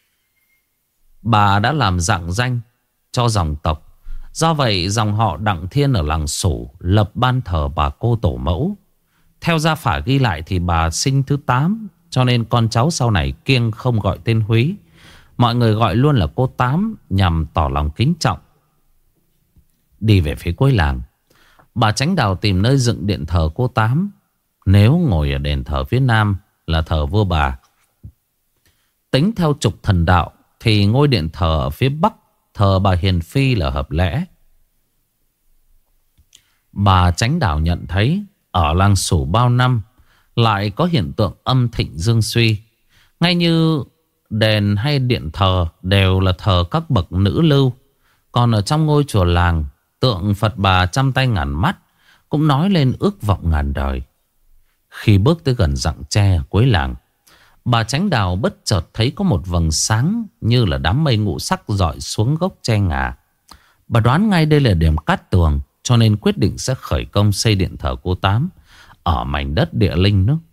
bà đã làm rạng danh cho dòng tộc. Do vậy dòng họ Đặng Thiên ở làng Sủ lập ban thờ bà cô tổ mẫu. Theo gia phả ghi lại thì bà sinh thứ 8, cho nên con cháu sau này kiêng không gọi tên Húy. Mọi người gọi luôn là cô Tám nhằm tỏ lòng kính trọng. Đi về phía cuối làng, bà Chánh Đào tìm nơi dựng điện thờ cô Tám. Nếu ngồi ở đền thờ phía nam là thờ vua bà. Tính theo trục thần đạo thì ngôi điện thờ ở phía bắc, thờ bà Hiền Phi là hợp lẽ. Bà Chánh Đào nhận thấy ở làng Sủ bao năm lại có hiện tượng âm thịnh dương suy. Ngay như đền hay điện thờ đều là thờ các bậc nữ lưu. Còn ở trong ngôi chùa làng, tượng Phật bà trăm tay ngàn mắt cũng nói lên ước vọng ngàn đời. Khi bước tới gần rặng tre cuối làng, bà Chánh Đào bất chợt thấy có một vầng sáng như là đám mây ngũ sắc rọi xuống gốc tre ngà. Bà đoán ngay đây là điểm cát tường, cho nên quyết định sẽ khởi công xây điện thờ cô Tám ở mảnh đất địa linh nước.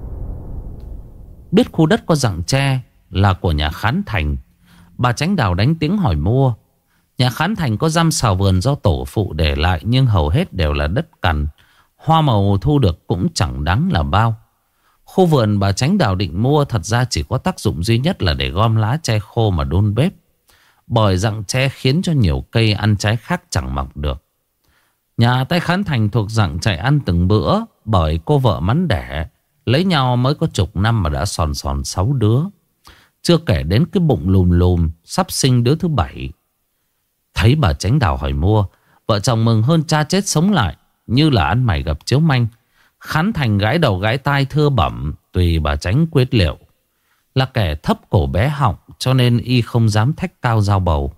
Biết khu đất có rặng tre là của nhà Khán Thành, bà Chánh Đào đánh tiếng hỏi mua. Nhà Khán Thành có dăm xào vườn do tổ phụ để lại, nhưng hầu hết đều là đất cằn, hoa màu thu được cũng chẳng đáng là bao. Khu vườn bà Chánh Đào định mua thật ra chỉ có tác dụng duy nhất là để gom lá tre khô mà đun bếp. Bởi rặng tre khiến cho nhiều cây ăn trái khác chẳng mọc được. Nhà tay Khán Thành thuộc dạng chạy ăn từng bữa, bởi cô vợ mắn đẻ lấy nhau mới có chục năm mà đã sòn 6 đứa. Chưa kể đến cái bụng lùm lùm sắp sinh đứa thứ 7. Thấy bà Chánh Đào hỏi mua, vợ chồng mừng hơn cha chết sống lại, như là ăn mày gặp chiếu manh. Khán Thành gãi đầu gãi tai thưa bẩm tùy bà Chánh quyết liệu. Là kẻ thấp cổ bé họng, cho nên y không dám thách cao giao bầu.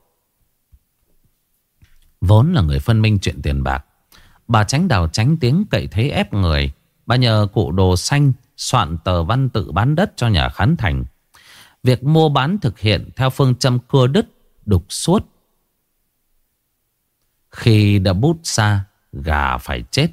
Vốn là người phân minh chuyện tiền bạc, bà Chánh Đào tránh tiếng cậy thế ép người. Bà nhờ cụ Đồ Xanh soạn tờ văn tự bán đất cho nhà Khán Thành. Việc mua bán thực hiện theo phương châm cưa đứt đục suốt. Khi đã bút xa, gà phải chết.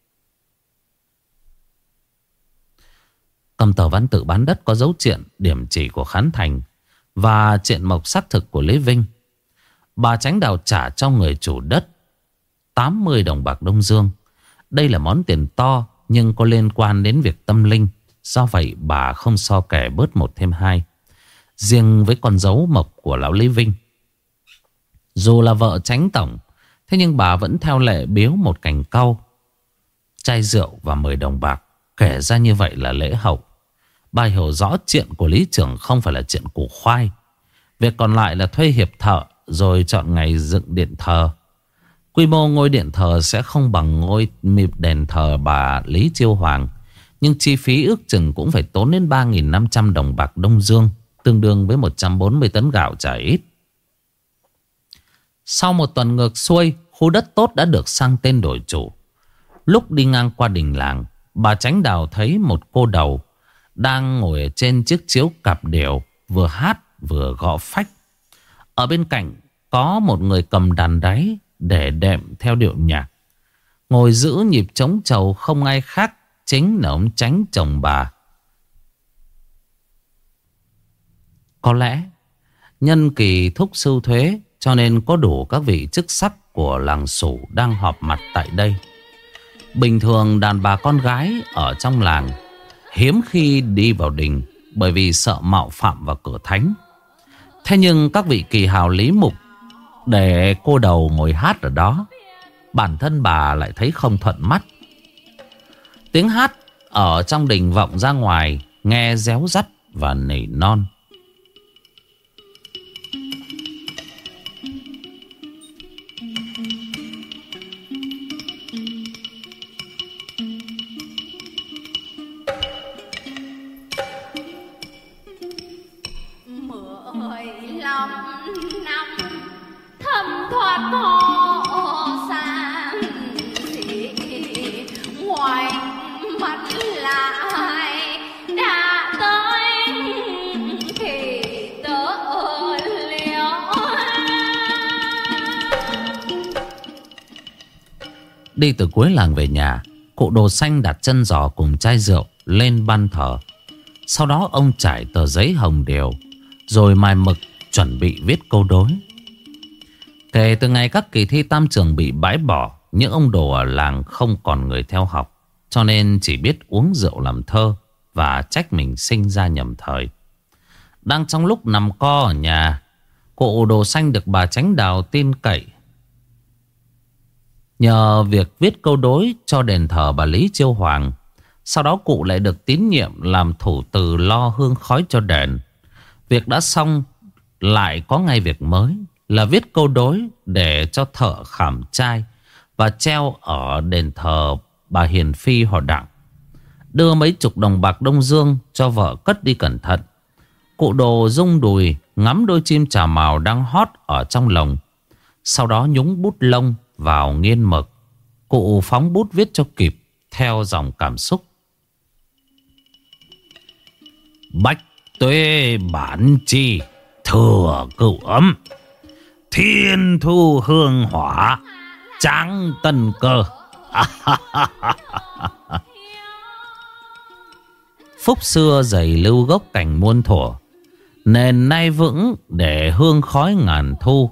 Cầm tờ văn tự bán đất có dấu triện điểm chỉ của Khán Thành và triện mộc xác thực của Lý Vinh. Bà Chánh Đào trả cho người chủ đất 80 đồng bạc Đông Dương. Đây là món tiền to nhưng có liên quan đến việc tâm linh. Do vậy bà không so kẻ bớt 1 thêm 2. Riêng với con dấu mộc của lão Lý Vinh, dù là vợ Chánh tổng, thế nhưng bà vẫn theo lệ biếu một cành cau, chai rượu và 10 đồng bạc. Kể ra như vậy là lễ hậu. Bà hiểu rõ chuyện của Lý trưởng không phải là chuyện củ khoai. Việc còn lại là thuê hiệp thợ rồi chọn ngày dựng điện thờ. Quy mô ngôi điện thờ sẽ không bằng ngôi mịp đền thờ bà Lý Chiêu Hoàng, nhưng chi phí ước chừng cũng phải tốn đến 3.500 đồng bạc Đông Dương, tương đương với 140 tấn gạo chả ít. Sau một tuần ngược xuôi, khu đất tốt đã được sang tên đổi chủ. Lúc đi ngang qua đình làng, bà Chánh Đào thấy một cô đầu đang ngồi ở trên chiếc chiếu cặp điểu, vừa hát vừa gõ phách. Ở bên cạnh có một người cầm đàn đáy để đệm theo điệu nhạc. Ngồi giữ nhịp trống trầu không ai khác chính là ông Chánh chồng bà. Có lẽ nhân kỳ thúc sưu thuế cho nên có đủ các vị chức sắc của làng Sủ đang họp mặt tại đây. Bình thường đàn bà con gái ở trong làng hiếm khi đi vào đình, bởi vì sợ mạo phạm vào cửa thánh. Thế nhưng các vị kỳ hào lý mục để cô đầu ngồi hát ở đó, bản thân bà lại thấy không thuận mắt. Tiếng hát ở trong đình vọng ra ngoài nghe réo rắt và nỉ non. Đi từ cuối làng về nhà, cụ Đồ Xanh đặt chân giò cùng chai rượu lên ban thờ. Sau đó ông trải tờ giấy hồng điều, rồi mài mực chuẩn bị viết câu đối. Kể từ ngày các kỳ thi tam trường bị bãi bỏ, những ông đồ ở làng không còn người theo học, cho nên chỉ biết uống rượu làm thơ và trách mình sinh ra nhầm thời. Đang trong lúc nằm co ở nhà, cụ Đồ Xanh được bà Chánh Đào tin cậy nhờ việc viết câu đối cho đền thờ bà Lý Chiêu Hoàng. Sau đó cụ lại được tín nhiệm làm thủ từ lo hương khói cho đền. Việc đã xong, lại có ngay việc mới là viết câu đối để cho thợ khảm trai và treo ở đền thờ bà Hiền Phi họ Đặng. Đưa mấy chục đồng bạc Đông Dương cho vợ cất đi cẩn thận. Cụ Đồ rung đùi ngắm đôi chim chà màu đang hót ở trong lồng. Sau đó nhúng bút lông vào nghiên mực. Cụ phóng bút viết cho kịp theo dòng cảm xúc. Bách tuế bản chi, thừa cửu ấm, thiên thu hương hỏa, tráng tân cơ. Phúc xưa dày lưu gốc cảnh muôn thuở, nền nay vững để hương khói ngàn thu.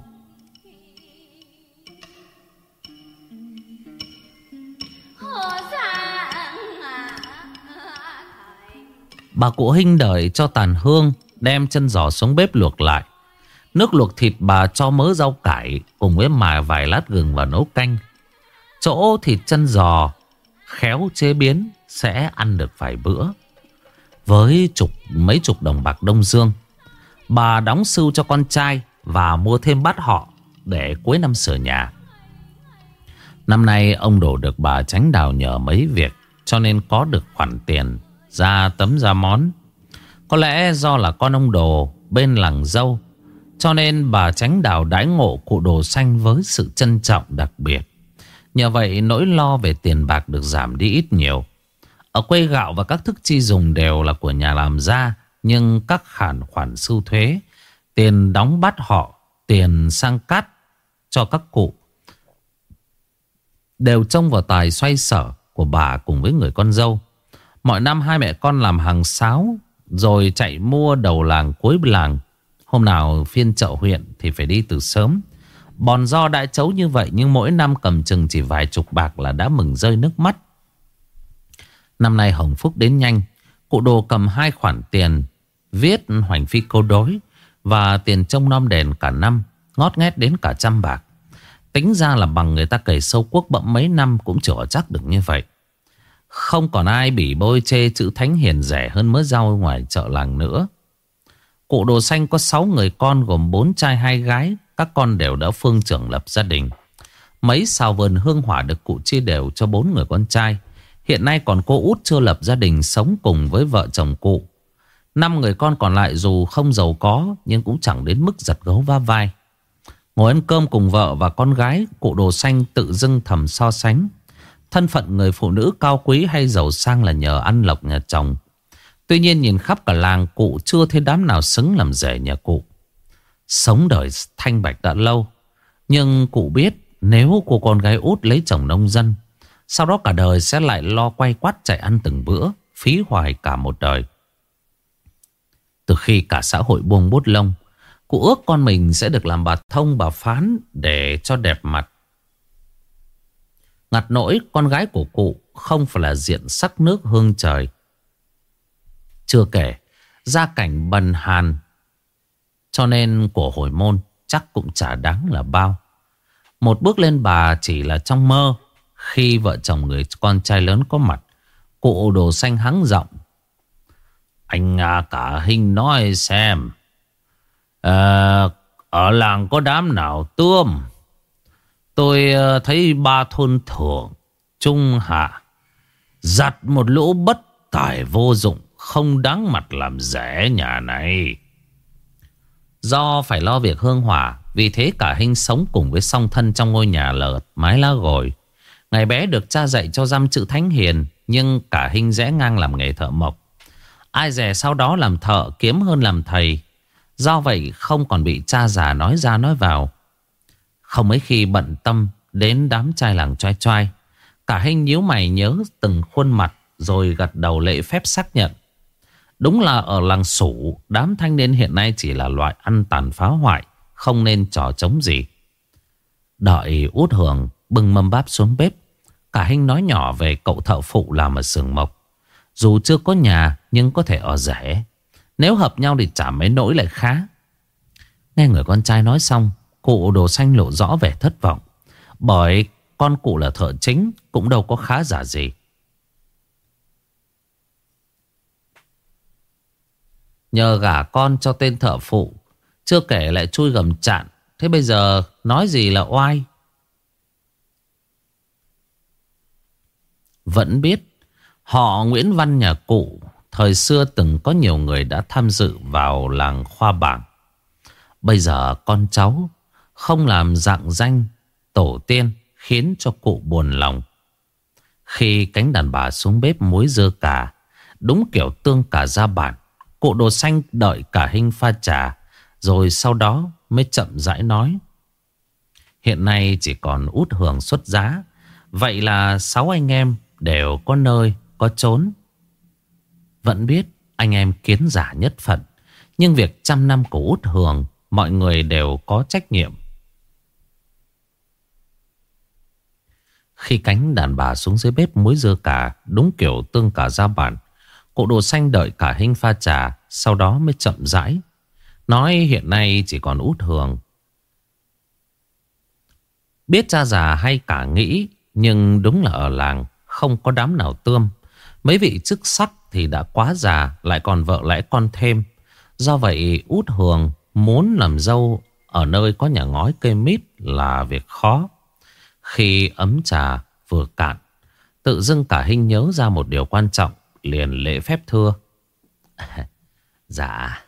Bà cụ Hinh đợi cho tàn hương, đem chân giò xuống bếp luộc lại. Nước luộc thịt bà cho mớ rau cải cùng với vài lát gừng vào nấu canh. Chỗ thịt chân giò khéo chế biến sẽ ăn được vài bữa. Với mấy chục đồng bạc Đông Dương, bà đóng sưu cho con trai và mua thêm bát họ để cuối năm sửa nhà. Năm nay ông Đồ được bà Chánh Đào nhờ mấy việc, cho nên có được khoản tiền ra tấm ra món. Có lẽ do là con ông Đồ bên làng dâu, cho nên bà Chánh Đào đãi ngộ cụ Đồ Xanh với sự trân trọng đặc biệt. Nhờ vậy nỗi lo về tiền bạc được giảm đi ít nhiều. Ở quê gạo và các thức chi dùng đều là của nhà làm ra, nhưng các khoản sưu thuế, tiền đóng bát họ, tiền sang cát cho các cụ đều trông vào tài xoay sở của bà cùng với người con dâu. Mọi năm hai mẹ con làm hàng sáo rồi chạy mua đầu làng cuối làng. Hôm nào phiên chợ huyện thì phải đi từ sớm. Bòn do đại chấu như vậy nhưng mỗi năm cầm chừng chỉ vài chục bạc là đã mừng rơi nước mắt. Năm nay hồng phúc đến nhanh. Cụ Đồ cầm 2 khoản tiền viết hoành phi câu đối và tiền trông nom đền cả năm, ngót nghét đến cả 100 bạc. Tính ra là bằng người ta cày sâu cuốc bậm mấy năm cũng chưa chắc được như vậy. Không còn ai bỉ bôi chê chữ thánh hiền rẻ hơn mớ rau ngoài chợ làng nữa. Cụ Đồ Xanh có 6 người con gồm 4 trai 2 gái. Các con đều đã phương trưởng lập gia đình. Mấy sào vườn hương hỏa được cụ chia đều cho 4 người con trai. Hiện nay còn cô út chưa lập gia đình sống cùng với vợ chồng cụ. 5 người con còn lại dù không giàu có nhưng cũng chẳng đến mức giật gấu va vai. Ngồi ăn cơm cùng vợ và con gái, cụ Đồ Xanh tự dưng thầm so sánh. Thân phận người phụ nữ cao quý hay giàu sang là nhờ ăn lộc nhà chồng. Tuy nhiên nhìn khắp cả làng cụ chưa thấy đám nào xứng làm rể nhà cụ. Sống đời thanh bạch đã lâu, nhưng cụ biết nếu cô con gái út lấy chồng nông dân, sau đó cả đời sẽ lại lo quay quắt chạy ăn từng bữa, phí hoài cả một đời. Từ khi cả xã hội buông bút lông, cụ ước con mình sẽ được làm bà thông bà phán để cho đẹp mặt. Ngặt nỗi con gái của cụ không phải là diện sắc nước hương trời. Chưa kể gia cảnh bần hàn, cho nên của hồi môn chắc cũng chả đáng là bao. Một bước lên bà chỉ là trong mơ. Khi vợ chồng người con trai lớn có mặt, cụ Đồ Xanh hắng giọng: Anh cả Hinh nói xem, ở làng có đám nào tươm? Tôi thấy 3 thôn Thượng, Trung, Hạ giặt một lũ bất tài vô dụng, không đáng mặt làm rể nhà này. Do phải lo việc hương hỏa, vì thế cả Hinh sống cùng với song thân trong ngôi nhà lợp mái lá gồi. Ngày bé được cha dạy cho dăm chữ thánh hiền, nhưng cả Hinh rẽ ngang làm nghề thợ mộc. Ai dè sau đó làm thợ kiếm hơn làm thầy. Do vậy không còn bị cha già nói ra nói vào. Không mấy khi bận tâm đến đám trai làng choai choai. Cả Hinh nhíu mày nhớ từng khuôn mặt rồi gật đầu lễ phép xác nhận. Đúng là ở làng Sủ, đám thanh niên hiện nay chỉ là loại ăn tàn phá hoại, không nên trò trống gì. Đợi út Hường bưng mâm bát xuống bếp, cả Hinh nói nhỏ về cậu thợ phụ làm ở xưởng mộc. Dù chưa có nhà nhưng có thể ở rể, nếu hợp nhau thì chả mấy nỗi lại khá. Nghe người con trai nói xong, cụ Đồ Xanh lộ rõ vẻ thất vọng. Bởi con cụ là thợ chính, cũng đâu có khá giả gì. Nhờ gả con cho tên thợ phụ, Chưa kể lại chui gầm chạn. Thế bây giờ nói gì là oai? Vẫn biết họ Nguyễn Văn nhà cụ thời xưa từng có nhiều người đã tham dự vào làng khoa bảng. Bây giờ con cháu không làm rạng danh tổ tiên khiến cho cụ buồn lòng. Khi cánh đàn bà xuống bếp muối dưa cà, đúng kiểu tương cà ra bản, cụ Đồ Xanh đợi cả Hinh pha trà, rồi sau đó mới chậm rãi nói. Hiện nay chỉ còn Út Hường xuất giá, vậy là 6 anh em đều có nơi có chốn. Vẫn biết anh em kiến giả nhất phận, nhưng việc trăm năm của Út Hường mọi người đều có trách nhiệm. Khi cánh đàn bà xuống dưới bếp muối dưa cà, đúng kiểu tương cà ra bản, cụ Đồ Xanh đợi cả Hinh pha trà, sau đó mới chậm rãi nói hiện nay chỉ còn Út Hường. Biết cha già hay cả nghĩ, nhưng đúng là ở làng không có đám nào tươm. Mấy vị chức sắc thì đã quá già, lại còn vợ lẽ con thêm. Do vậy Út Hường muốn làm dâu ở nơi có nhà ngói cây mít là việc khó. Khi ấm trà vừa cạn, tự dưng cả Hinh nhớ ra một điều quan trọng, liền lễ phép thưa. Dạ,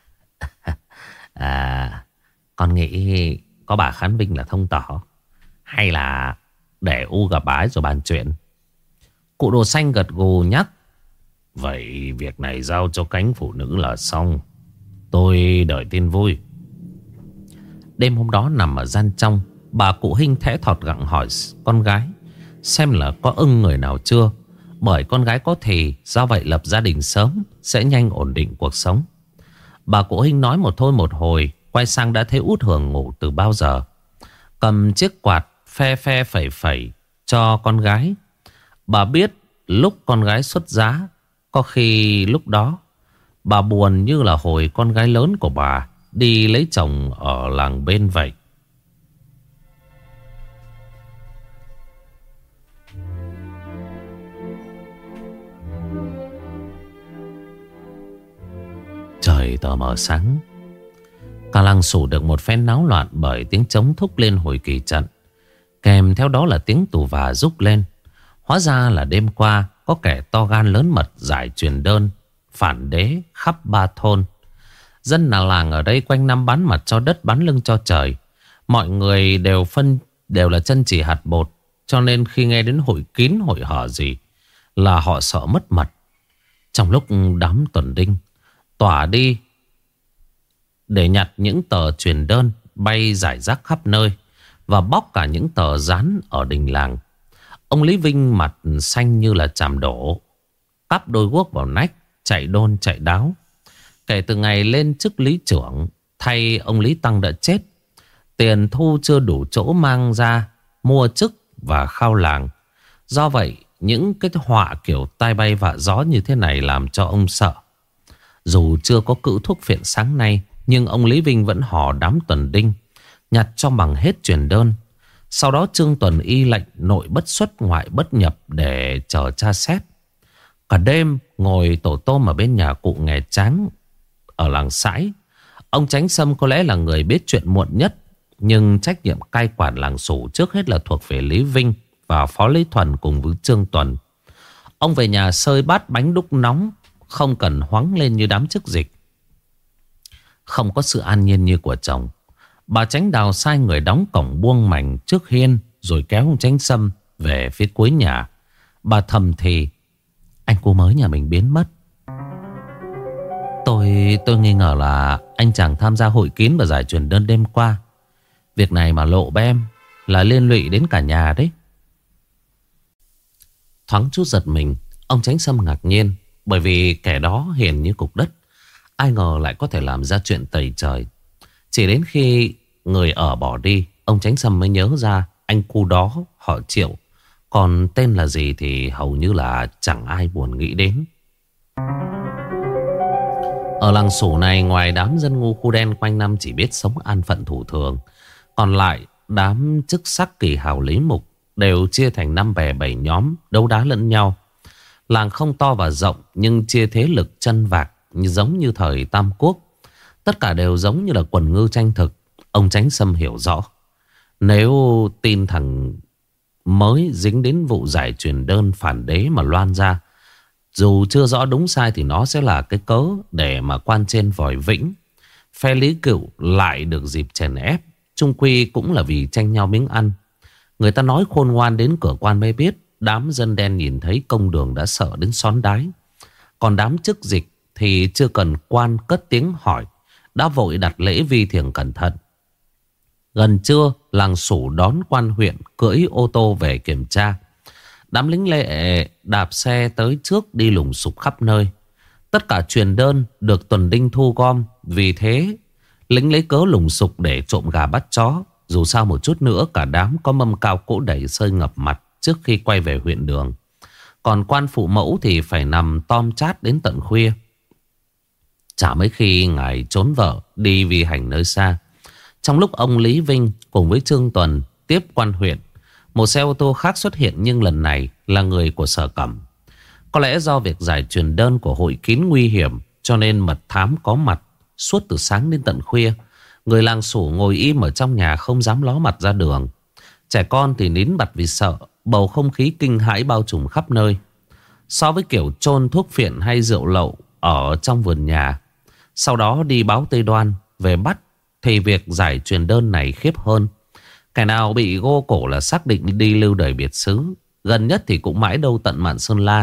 con nghĩ có bà Khán Vinh là thông tỏ, hay là để U gặp bà ấy rồi bàn chuyện? Cụ Đồ Xanh gật gù nhắc. Vậy việc này giao cho cánh phụ nữ là xong. Tôi đợi tin vui. Đêm hôm đó nằm ở gian trong, bà cụ Hinh thẽ thọt gặng hỏi con gái xem là có ưng người nào chưa. Bởi con gái có thì, do vậy lập gia đình sớm sẽ nhanh ổn định cuộc sống. Bà cụ Hinh nói một thôi một hồi, quay sang đã thấy Út Hường ngủ từ bao giờ, cầm chiếc quạt phe phe phẩy phẩy cho con gái. Bà biết lúc con gái xuất giá, có khi lúc đó bà buồn như là hồi con gái lớn của bà đi lấy chồng ở làng bên vậy. Trời tờ mờ sáng, cả làng Sủ được một phen náo loạn bởi tiếng trống thúc lên hồi kỳ trận, kèm theo đó là tiếng tù và rúc lên. Hóa ra là đêm qua có kẻ to gan lớn mật giải truyền đơn phản đế khắp 3 thôn. Dân làng ở đây quanh năm bán mặt cho đất, bán lưng cho trời. Mọi người đều là chân chỉ hạt bột, cho nên khi nghe đến hội kín hội hở gì là họ sợ mất mật. Trong lúc đám tuần đinh tỏa đi để nhặt những tờ truyền đơn bay rải rác khắp nơi và bóc cả những tờ dán ở đình làng, ông Lý Vinh mặt xanh như là chàm đổ, cắp đôi guốc vào nách, chạy đôn chạy đáo. Kể từ ngày lên chức lý trưởng, thay ông Lý Tăng đã chết, tiền thu chưa đủ chỗ mang ra mua chức và khao làng. Do vậy những cái họa kiểu tai bay vạ gió như thế này làm cho ông sợ. Dù chưa có cữ thuốc phiện sáng nay, nhưng ông Lý Vinh vẫn hò đám tuần đinh nhặt cho bằng hết truyền đơn. Sau đó Trương Tuần y lệnh nội bất xuất ngoại bất nhập để chờ tra xét. Cả đêm ngồi tổ tôm ở bên nhà cụ nghè Tráng ở làng Sãi. Ông Chánh Sâm có lẽ là người biết chuyện muộn nhất, nhưng trách nhiệm cai quản làng Sủ trước hết là thuộc về Lý Vinh và Phó Lý Thuần cùng với Trương Tuần. Ông về nhà sơi bát bánh đúc nóng, không cần hoáng lên như đám chức dịch. Không có sự an nhiên như của chồng, bà Chánh Đào sai người đóng cổng buông mảnh trước hiên, rồi kéo ông Chánh Sâm về phía cuối nhà. Bà thầm thì: anh cu mới nhà mình biến mất. Tôi nghi ngờ là anh chàng tham gia hội kín và giải truyền đơn đêm qua. Việc này mà lộ bem là liên lụy đến cả nhà đấy. Thoáng chút giật mình, ông Chánh Sâm ngạc nhiên, bởi vì kẻ đó hiền như cục đất, ai ngờ lại có thể làm ra chuyện tày trời. Chỉ đến khi người ở bỏ đi, ông Chánh Sâm mới nhớ ra anh cu đó họ Triệu, còn tên là gì thì hầu như là chẳng ai buồn nghĩ đến. Ở làng Sủ này, ngoài đám dân ngu khu đen quanh năm chỉ biết sống an phận thủ thường, còn lại đám chức sắc kỳ hào lý mục đều chia thành 5 bè 7 nhóm đấu đá lẫn nhau. Làng không to và rộng, nhưng chia thế lực chân vạc giống như thời Tam Quốc. Tất cả đều giống như là quần ngư tranh thực. Ông Chánh Sâm hiểu rõ, nếu tin thằng mới dính đến vụ giải truyền đơn phản đế mà loan ra, dù chưa rõ đúng sai thì nó sẽ là cái cớ để mà quan trên vòi vĩnh. Phe Lý Cựu lại được dịp chèn ép, chung quy cũng là vì tranh nhau miếng ăn. Người ta nói khôn ngoan đến cửa quan mới biết, đám dân đen nhìn thấy công đường đã sợ đến xón đái. Còn đám chức dịch thì chưa cần quan cất tiếng hỏi, đã vội đặt lễ vi thiền cẩn thận. Gần trưa, làng Sủ đón quan huyện cưỡi ô tô về kiểm tra. Đám lính lệ đạp xe tới trước đi lùng sục khắp nơi. Tất cả truyền đơn được tuần đinh thu gom, vì thế lính lấy cớ lùng sục để trộm gà bắt chó. Dù sao một chút nữa cả đám có mâm cao cỗ đẩy sơi ngập mặt trước khi quay về huyện đường. Còn quan phụ mẫu thì phải nằm tom chát đến tận khuya. Chả mấy khi ngài trốn vợ đi vi hành nơi xa. Trong lúc ông Lý Vinh cùng với Trương Tuần tiếp quan huyện, một xe ô tô khác xuất hiện, nhưng lần này là người của Sở Cẩm. Có lẽ do việc giải truyền đơn của hội kín nguy hiểm, cho nên mật thám có mặt suốt từ sáng đến tận khuya. Người làng Sủ ngồi im ở trong nhà không dám ló mặt ra đường. Trẻ con thì nín bặt vì sợ. Bầu không khí kinh hãi bao trùm khắp nơi. So với kiểu chôn thuốc phiện hay rượu lậu ở trong vườn nhà, sau đó đi báo Tây Đoan về bắt, thì việc giải truyền đơn này khiếp hơn. Kẻ nào bị gô cổ là xác định đi lưu đời biệt xứ, gần nhất thì cũng mãi đâu tận mạn Sơn La.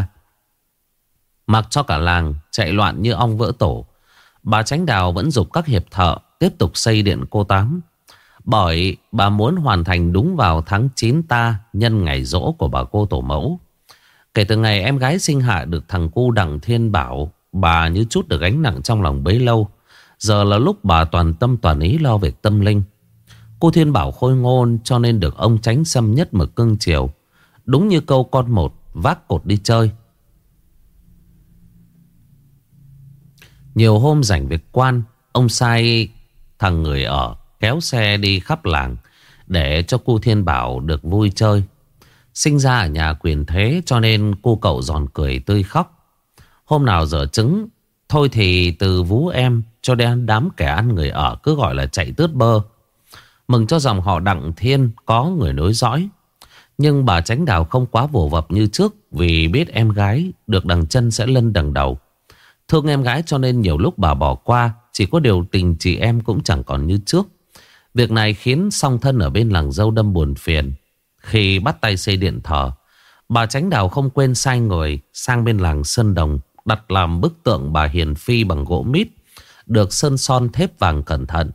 Mặc cho cả làng chạy loạn như ong vỡ tổ, bà Chánh Đào vẫn giục các hiệp thợ tiếp tục xây điện cô Tám. Bởi bà muốn hoàn thành đúng vào tháng 9 ta, nhân ngày giỗ của bà cô tổ mẫu. Kể từ ngày em gái sinh hạ được thằng cu Đặng Thiên Bảo, bà như chút được gánh nặng trong lòng bấy lâu. Giờ là lúc bà toàn tâm toàn ý lo việc tâm linh. Cô Thiên Bảo khôi ngôn cho nên được ông Chánh Sâm nhất mực cưng chiều. Đúng như câu con một vác cột đi chơi. Nhiều hôm rảnh việc quan, ông sai thằng người ở kéo xe đi khắp làng để cho cô Thiên Bảo được vui chơi. Sinh ra ở nhà quyền thế cho nên cô cậu giòn cười tươi khóc. Hôm nào dở trứng, thôi thì từ vú em cho đến đám kẻ ăn người ở cứ gọi là chạy tướt bơ. Mừng cho dòng họ Đặng Thiên có người nối dõi. Nhưng bà Chánh Đào không quá vồ vập như trước, vì biết em gái được đằng chân sẽ lân đằng đầu. Thương em gái cho nên nhiều lúc bà bỏ qua. Chỉ có điều tình chị em cũng chẳng còn như trước. Việc này khiến song thân ở bên làng dâu đâm buồn phiền. Khi bắt tay xây điện thờ, bà Chánh Đào không quên sai người sang bên làng Sơn Đồng đặt làm bức tượng bà Hiền Phi bằng gỗ mít, được sơn son thép vàng cẩn thận.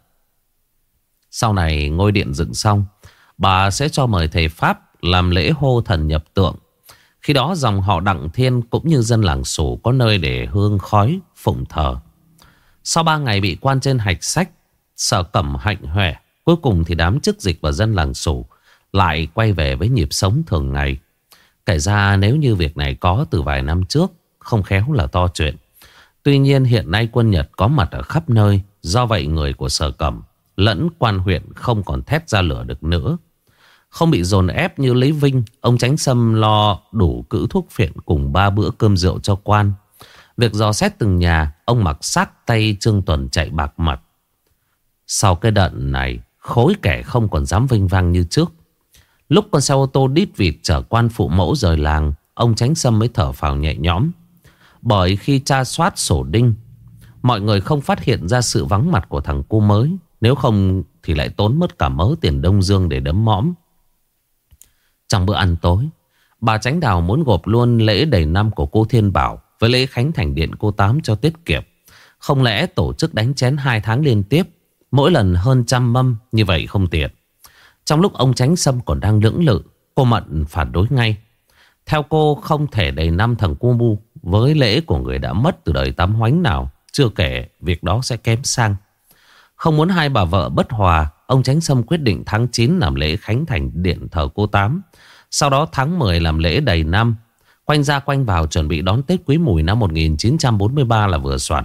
Sau này ngôi điện dựng xong, bà sẽ cho mời thầy Pháp làm lễ hô thần nhập tượng. Khi đó dòng họ Đặng Thiên cũng như dân làng Sủ có nơi để hương khói phụng thờ. Sau 3 ngày bị quan trên hạch sách, Sở Cẩm hạnh huệ, cuối cùng thì đám chức dịch và dân làng Sủ lại quay về với nhịp sống thường ngày. Kể ra nếu như việc này có từ vài năm trước, không khéo là to chuyện. Tuy nhiên hiện nay quân Nhật có mặt ở khắp nơi. Do vậy người của Sở Cẩm lẫn quan huyện không còn thét ra lửa được nữa. Không bị dồn ép như Lý Vinh, ông Chánh Sâm lo đủ cữ thuốc phiện cùng 3 bữa cơm rượu cho quan. Việc dò xét từng nhà, ông mặc sát tay Trương Tuần chạy bạc mặt. Sau cái đợt này, khối kẻ không còn dám vinh vang như trước. Lúc con xe ô tô đít vịt chở quan phụ mẫu rời làng, ông Chánh Sâm mới thở phào nhẹ nhõm. Bởi khi tra soát sổ đinh, mọi người không phát hiện ra sự vắng mặt của thằng cu mới. Nếu không thì lại tốn mất cả mớ tiền Đông Dương để đấm mõm. Trong bữa ăn tối, bà Chánh Đào muốn gộp luôn lễ đầy năm của cô Thiên Bảo với lễ khánh thành điện cô Tám cho tiết kiệm. Không lẽ tổ chức đánh chén 2 tháng liên tiếp, mỗi lần hơn 100 mâm, như vậy không tiện. Trong lúc ông Chánh Sâm còn đang lưỡng lự, cô Mận phản đối ngay. Theo cô, không thể đầy năm thằng cu bu với lễ của người đã mất từ đời Tám Hoánh nào. Chưa kể việc đó sẽ kém sang. Không muốn hai bà vợ bất hòa, ông Chánh Sâm quyết định tháng 9 làm lễ khánh thành điện thờ cô Tám. Sau đó tháng 10 làm lễ đầy năm. Quanh ra quanh vào chuẩn bị đón Tết Quý Mùi năm 1943 là vừa soạn.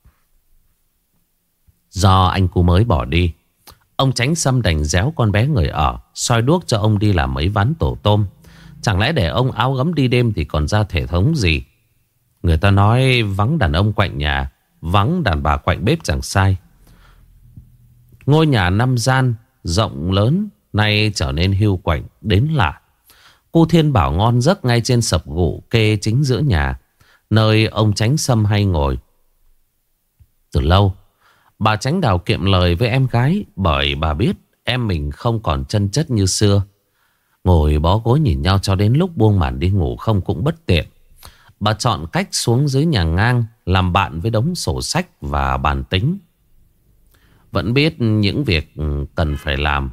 Do anh cu mới bỏ đi, ông Chánh Sâm đành déo con bé người ở, soi đuốc cho ông đi làm mấy ván tổ tôm. Chẳng lẽ để ông áo gấm đi đêm thì còn ra thể thống gì. Người ta nói vắng đàn ông quạnh nhà, vắng đàn bà quạnh bếp chẳng sai. Ngôi nhà 5 gian rộng lớn nay trở nên hiu quạnh đến lạ. Cô Thiên Bảo ngon giấc ngay trên sập gụ kê chính giữa nhà, nơi ông Chánh Sâm hay ngồi. Từ lâu bà Chánh Đào kiệm lời với em gái, bởi bà biết em mình không còn chân chất như xưa. Ngồi bó gối nhìn nhau cho đến lúc buông màn đi ngủ không cũng bất tiện. Bà chọn cách xuống dưới nhà ngang làm bạn với đống sổ sách và bàn tính. Vẫn biết những việc cần phải làm,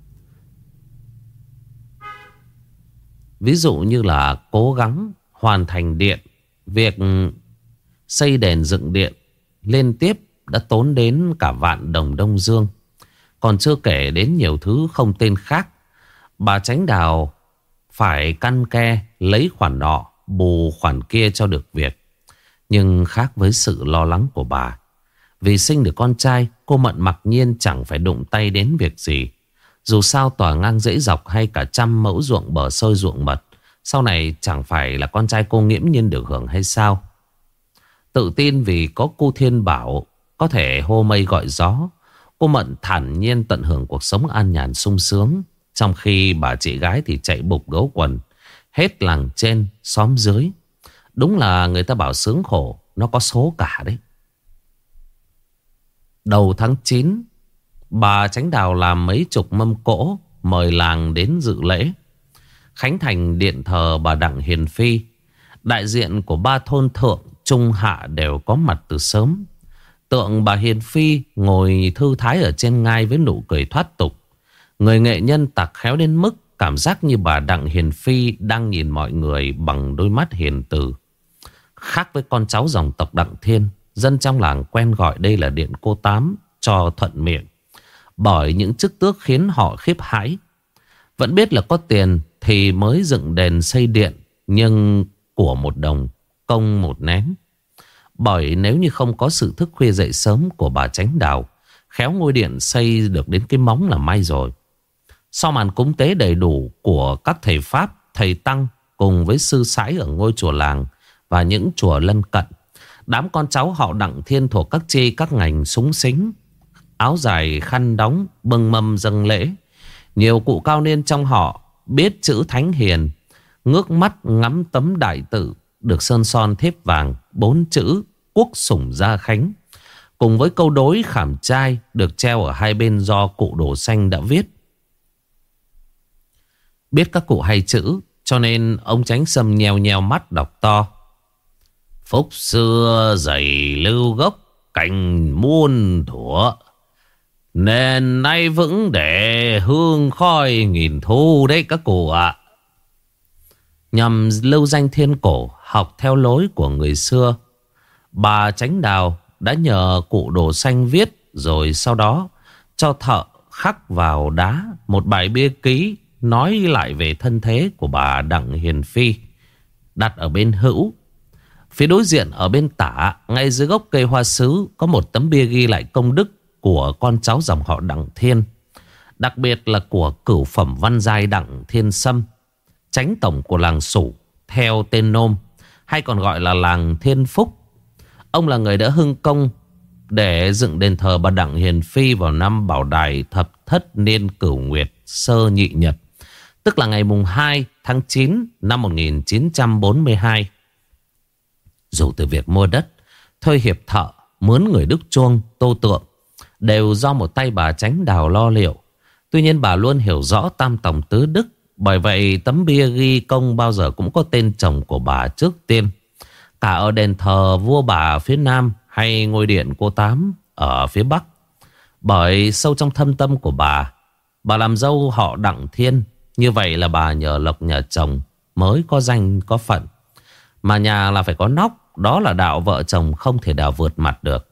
ví dụ như là cố gắng hoàn thành điện. Việc xây đèn dựng điện liên tiếp đã tốn đến cả vạn đồng Đông Dương. Còn chưa kể đến nhiều thứ không tên khác. Bà Chánh Đào phải căn ke lấy khoản nọ bù khoản kia cho được việc. Nhưng khác với sự lo lắng của bà, vì sinh được con trai, cô Mận mặc nhiên chẳng phải đụng tay đến việc gì. Dù sao tòa ngang dãy dọc hay cả 100 mẫu ruộng bờ sôi ruộng mật, sau này chẳng phải là con trai cô nghiễm nhiên được hưởng hay sao? Tự tin vì có cô Thiên Bảo có thể hô mây gọi gió, cô Mận thản nhiên tận hưởng cuộc sống an nhàn sung sướng. Trong khi bà chị gái thì chạy bục gấu quần hết làng trên xóm dưới. Đúng là người ta bảo sướng khổ nó có số cả đấy. Đầu tháng 9, bà Chánh Đào làm mấy chục mâm cỗ mời làng đến dự lễ khánh thành điện thờ bà Đặng Hiền Phi. Đại diện của 3 thôn thượng, trung, hạ đều có mặt từ sớm. Tượng bà Hiền Phi ngồi thư thái ở trên ngai với nụ cười thoát tục. Người nghệ nhân tạc khéo đến mức cảm giác như bà Đặng Hiền Phi đang nhìn mọi người bằng đôi mắt hiền từ. Khác với con cháu dòng tộc Đặng Thiên, dân trong làng quen gọi đây là điện cô Tám cho thuận miệng, bởi những chức tước khiến họ khiếp hãi. Vẫn biết là có tiền thì mới dựng đền xây điện, nhưng của một đồng công một nén. Bởi nếu như không có sự thức khuya dậy sớm của bà Chánh Đào, khéo ngôi điện xây được đến cái móng là may rồi. Sau màn cúng tế đầy đủ của các thầy Pháp, thầy Tăng cùng với sư sãi ở ngôi chùa làng và những chùa lân cận, đám con cháu họ Đặng Thiên thuộc các chi các ngành súng xính, áo dài khăn đóng, bưng mâm dâng lễ. Nhiều cụ cao niên trong họ biết chữ thánh hiền, ngước mắt ngắm tấm đại tự được sơn son thép vàng 4 chữ Quốc Sủng Gia Khánh, cùng với câu đối khảm trai được treo ở hai bên do cụ Đồ Xanh đã viết. Biết các cụ hay chữ, cho nên ông Chánh Sâm nheo nheo mắt đọc to: phúc xưa dày lưu gốc, cành muôn thuở, nên nay vững để hương khói nghìn thu đấy các cụ ạ. Nhằm lưu danh thiên cổ, học theo lối của người xưa, bà Chánh Đào đã nhờ cụ Đồ Xanh viết, rồi sau đó cho thợ khắc vào đá một bài bia ký nói lại về thân thế của bà Đặng Hiền Phi, đặt ở bên hữu. Phía đối diện ở bên tả, ngay dưới gốc cây hoa sứ, có một tấm bia ghi lại công đức của con cháu dòng họ Đặng Thiên, đặc biệt là của cửu phẩm văn giai Đặng Thiên Sâm, chánh tổng của làng Sủ theo tên nôm, hay còn gọi là làng Thiên Phúc. Ông là người đã hưng công để dựng đền thờ bà Đặng Hiền Phi vào năm Bảo Đại Thập Thất Niên Cửu Nguyệt Sơ Nhị Nhật, tức là ngày mùng 2 tháng 9 năm 1942. Dù từ việc mua đất, thuê hiệp thợ, mướn người đúc chuông, tô tượng đều do một tay bà Chánh Đào lo liệu. Tuy nhiên bà luôn hiểu rõ tam tòng tứ đức, bởi vậy tấm bia ghi công bao giờ cũng có tên chồng của bà trước tiên. Cả ở đền thờ vua bà phía Nam hay ngôi điện cô Tám ở phía Bắc. Bởi sâu trong thâm tâm của bà làm dâu họ Đặng Thiên. Như vậy là bà nhờ lộc nhà chồng mới có danh có phận. Mà nhà là phải có nóc, đó là đạo vợ chồng không thể nào vượt mặt được.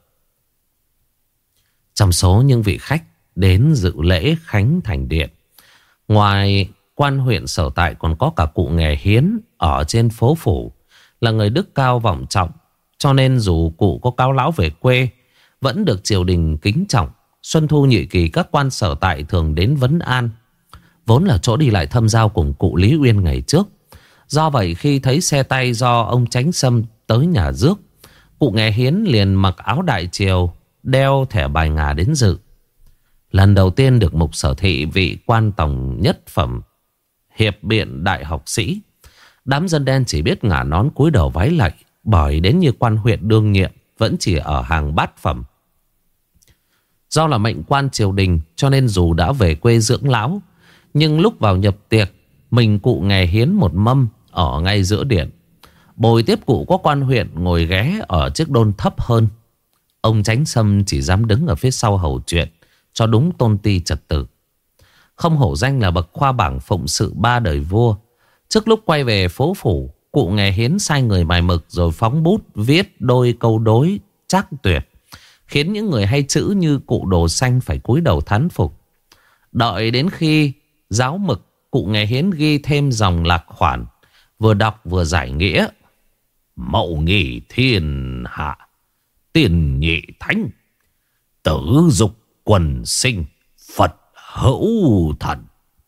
Trong số những vị khách đến dự lễ khánh thành điện, ngoài quan huyện sở tại còn có cả cụ nghề Hiến ở trên phố phủ, là người đức cao vọng trọng. Cho nên dù cụ có cáo lão về quê, vẫn được triều đình kính trọng. Xuân thu nhị kỳ các quan sở tại thường đến vấn an, vốn là chỗ đi lại thâm giao cùng cụ Lý Uyên ngày trước. Do vậy khi thấy xe tay do ông Chánh Sâm tới nhà rước, cụ nghề Hiến liền mặc áo đại triều, đeo thẻ bài ngà đến dự. Lần đầu tiên được Mục Sở Thị, vị quan tổng nhất phẩm hiệp biện đại học sĩ, đám dân đen chỉ biết ngả nón cúi đầu vái lạy. Bởi đến như quan huyện đương nhiệm vẫn chỉ ở hàng bát phẩm. Do là mệnh quan triều đình cho nên dù đã về quê dưỡng lão, nhưng lúc vào nhập tiệc, mình cụ nghè hiến một mâm ở ngay giữa điện. Bồi tiếp cụ có quan huyện ngồi ghé ở chiếc đôn thấp hơn. Ông Chánh Sâm chỉ dám đứng ở phía sau hầu chuyện cho đúng tôn ti trật tự. Không hổ danh là bậc khoa bảng phụng sự 3 đời vua. Trước lúc quay về phố phủ, cụ nghè hiến sai người mài mực rồi phóng bút viết đôi câu đối trác tuyệt, khiến những người hay chữ như cụ Đồ Xanh phải cúi đầu thán phục. Đợi đến khi giáo mực, cụ nghè hiến ghi thêm dòng lạc khoản, vừa đọc vừa giải nghĩa. Mậu nghỉ thiên hạ, tiền nhị thánh, tử dục quần sinh, Phật hữu thần.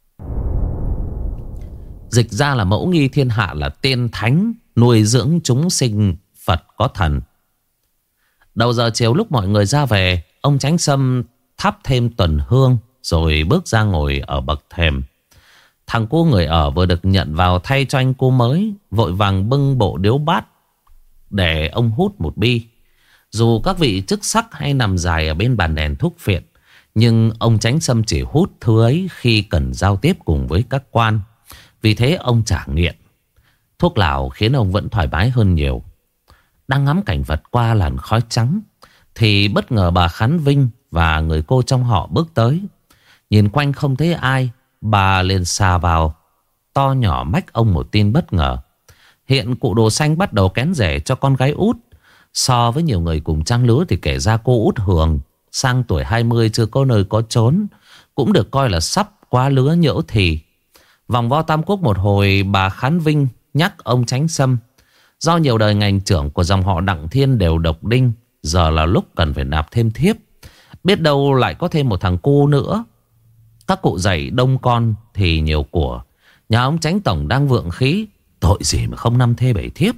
Dịch ra là mẫu nghi thiên hạ là tiên thánh, nuôi dưỡng chúng sinh, Phật có thần. Đầu giờ chiều lúc mọi người ra về, ông Chánh Sâm thắp thêm tuần hương rồi bước ra ngồi ở bậc thềm. Thằng cu người ở vừa được nhận vào thay cho anh cu mới, vội vàng bưng bộ điếu bát để ông hút một bi. Dù các vị chức sắc hay nằm dài ở bên bàn đèn thuốc phiện, nhưng ông Chánh Sâm chỉ hút thứ ấy khi cần giao tiếp cùng với các quan. Vì thế ông chả nghiện. Thuốc lào khiến ông vẫn thoải mái hơn nhiều. Đang ngắm cảnh vật qua làn khói trắng thì bất ngờ bà Khánh Vinh và người cô trong họ bước tới. Nhìn quanh không thấy ai, bà liền xà vào to nhỏ mách ông một tin bất ngờ. Hiện cụ Đồ Xanh bắt đầu kén rể cho con gái út. So với nhiều người cùng trang lứa thì kể ra cô út Hường sang tuổi 20 chưa có nơi có chốn, cũng được coi là sắp quá lứa nhỡ thì. Vòng vo Tam Quốc một hồi, bà Khánh Vinh nhắc ông Chánh Sâm, do nhiều đời ngành trưởng của dòng họ Đặng Thiên đều độc đinh, giờ là lúc cần phải nạp thêm thiếp. Biết đâu lại có thêm một thằng cu nữa. Các cụ dạy đông con thì nhiều của. Nhà ông Chánh Tổng đang vượng khí, tội gì mà không 5 thê 7 thiếp.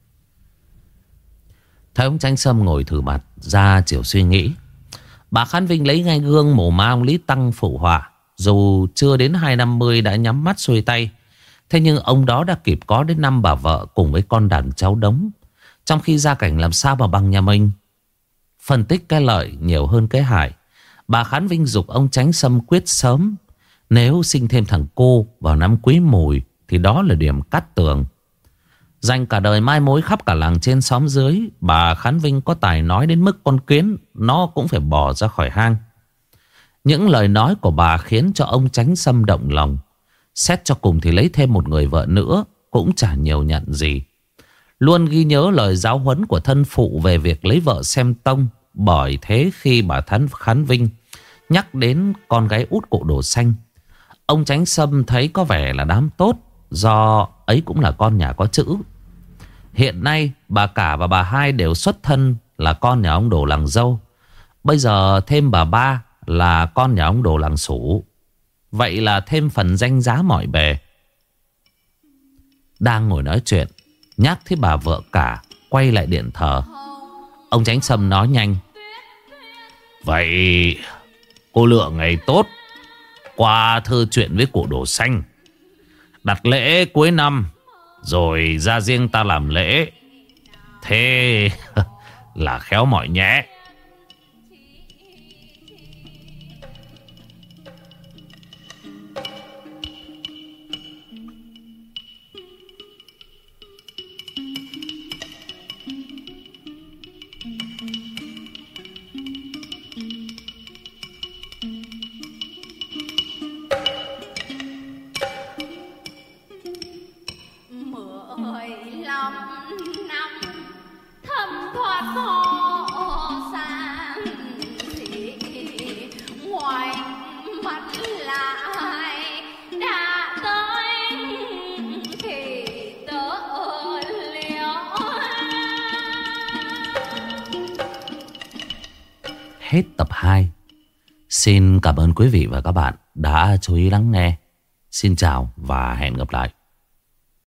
Thấy ông Chánh Sâm ngồi thử mặt ra chiều suy nghĩ, bà Khánh Vinh lấy ngay gương mổ ma ông Lý Tăng phụ họa. Dù chưa đến 250 đã nhắm mắt xuôi tay, thế nhưng ông đó đã kịp có đến 5 bà vợ cùng với con đàn cháu đống. Trong khi gia cảnh làm sao mà bằng nhà mình. Phân tích cái lợi nhiều hơn cái hại, bà Khánh Vinh giục ông Chánh Sâm quyết sớm. Nếu sinh thêm thằng cô vào năm Quý Mùi thì đó là điểm cắt tường. Dành cả đời mai mối khắp cả làng trên xóm dưới, bà Khánh Vinh có tài nói đến mức con kiến nó cũng phải bỏ ra khỏi hang. Những lời nói của bà khiến cho ông Chánh Sâm động lòng. Xét cho cùng thì lấy thêm một người vợ nữa cũng chả nhiều nhận gì. Luôn ghi nhớ lời giáo huấn của thân phụ về việc lấy vợ xem tông. Bởi thế khi bà Khánh Vinh nhắc đến con gái út cụ Đồ Xanh, ông Chánh Sâm thấy có vẻ là đám tốt, do ấy cũng là con nhà có chữ. Hiện nay bà cả và bà hai đều xuất thân là con nhà ông Đồ làng Dâu. Bây giờ thêm bà ba là con nhà ông Đồ làng Sủ. Vậy là thêm phần danh giá mọi bề. Đang ngồi nói chuyện, nhắc thấy bà vợ cả quay lại điện thờ. Ông Chánh Sâm nói nhanh: Vậy cô lựa ngày tốt qua thư chuyện với cụ Đồ Xanh, đặt lễ cuối năm, rồi ra riêng ta làm lễ. Thế là khéo mọi nhé. Hết tập 2. Xin cảm ơn quý vị và các bạn đã chú ý lắng nghe. Xin chào và hẹn gặp lại.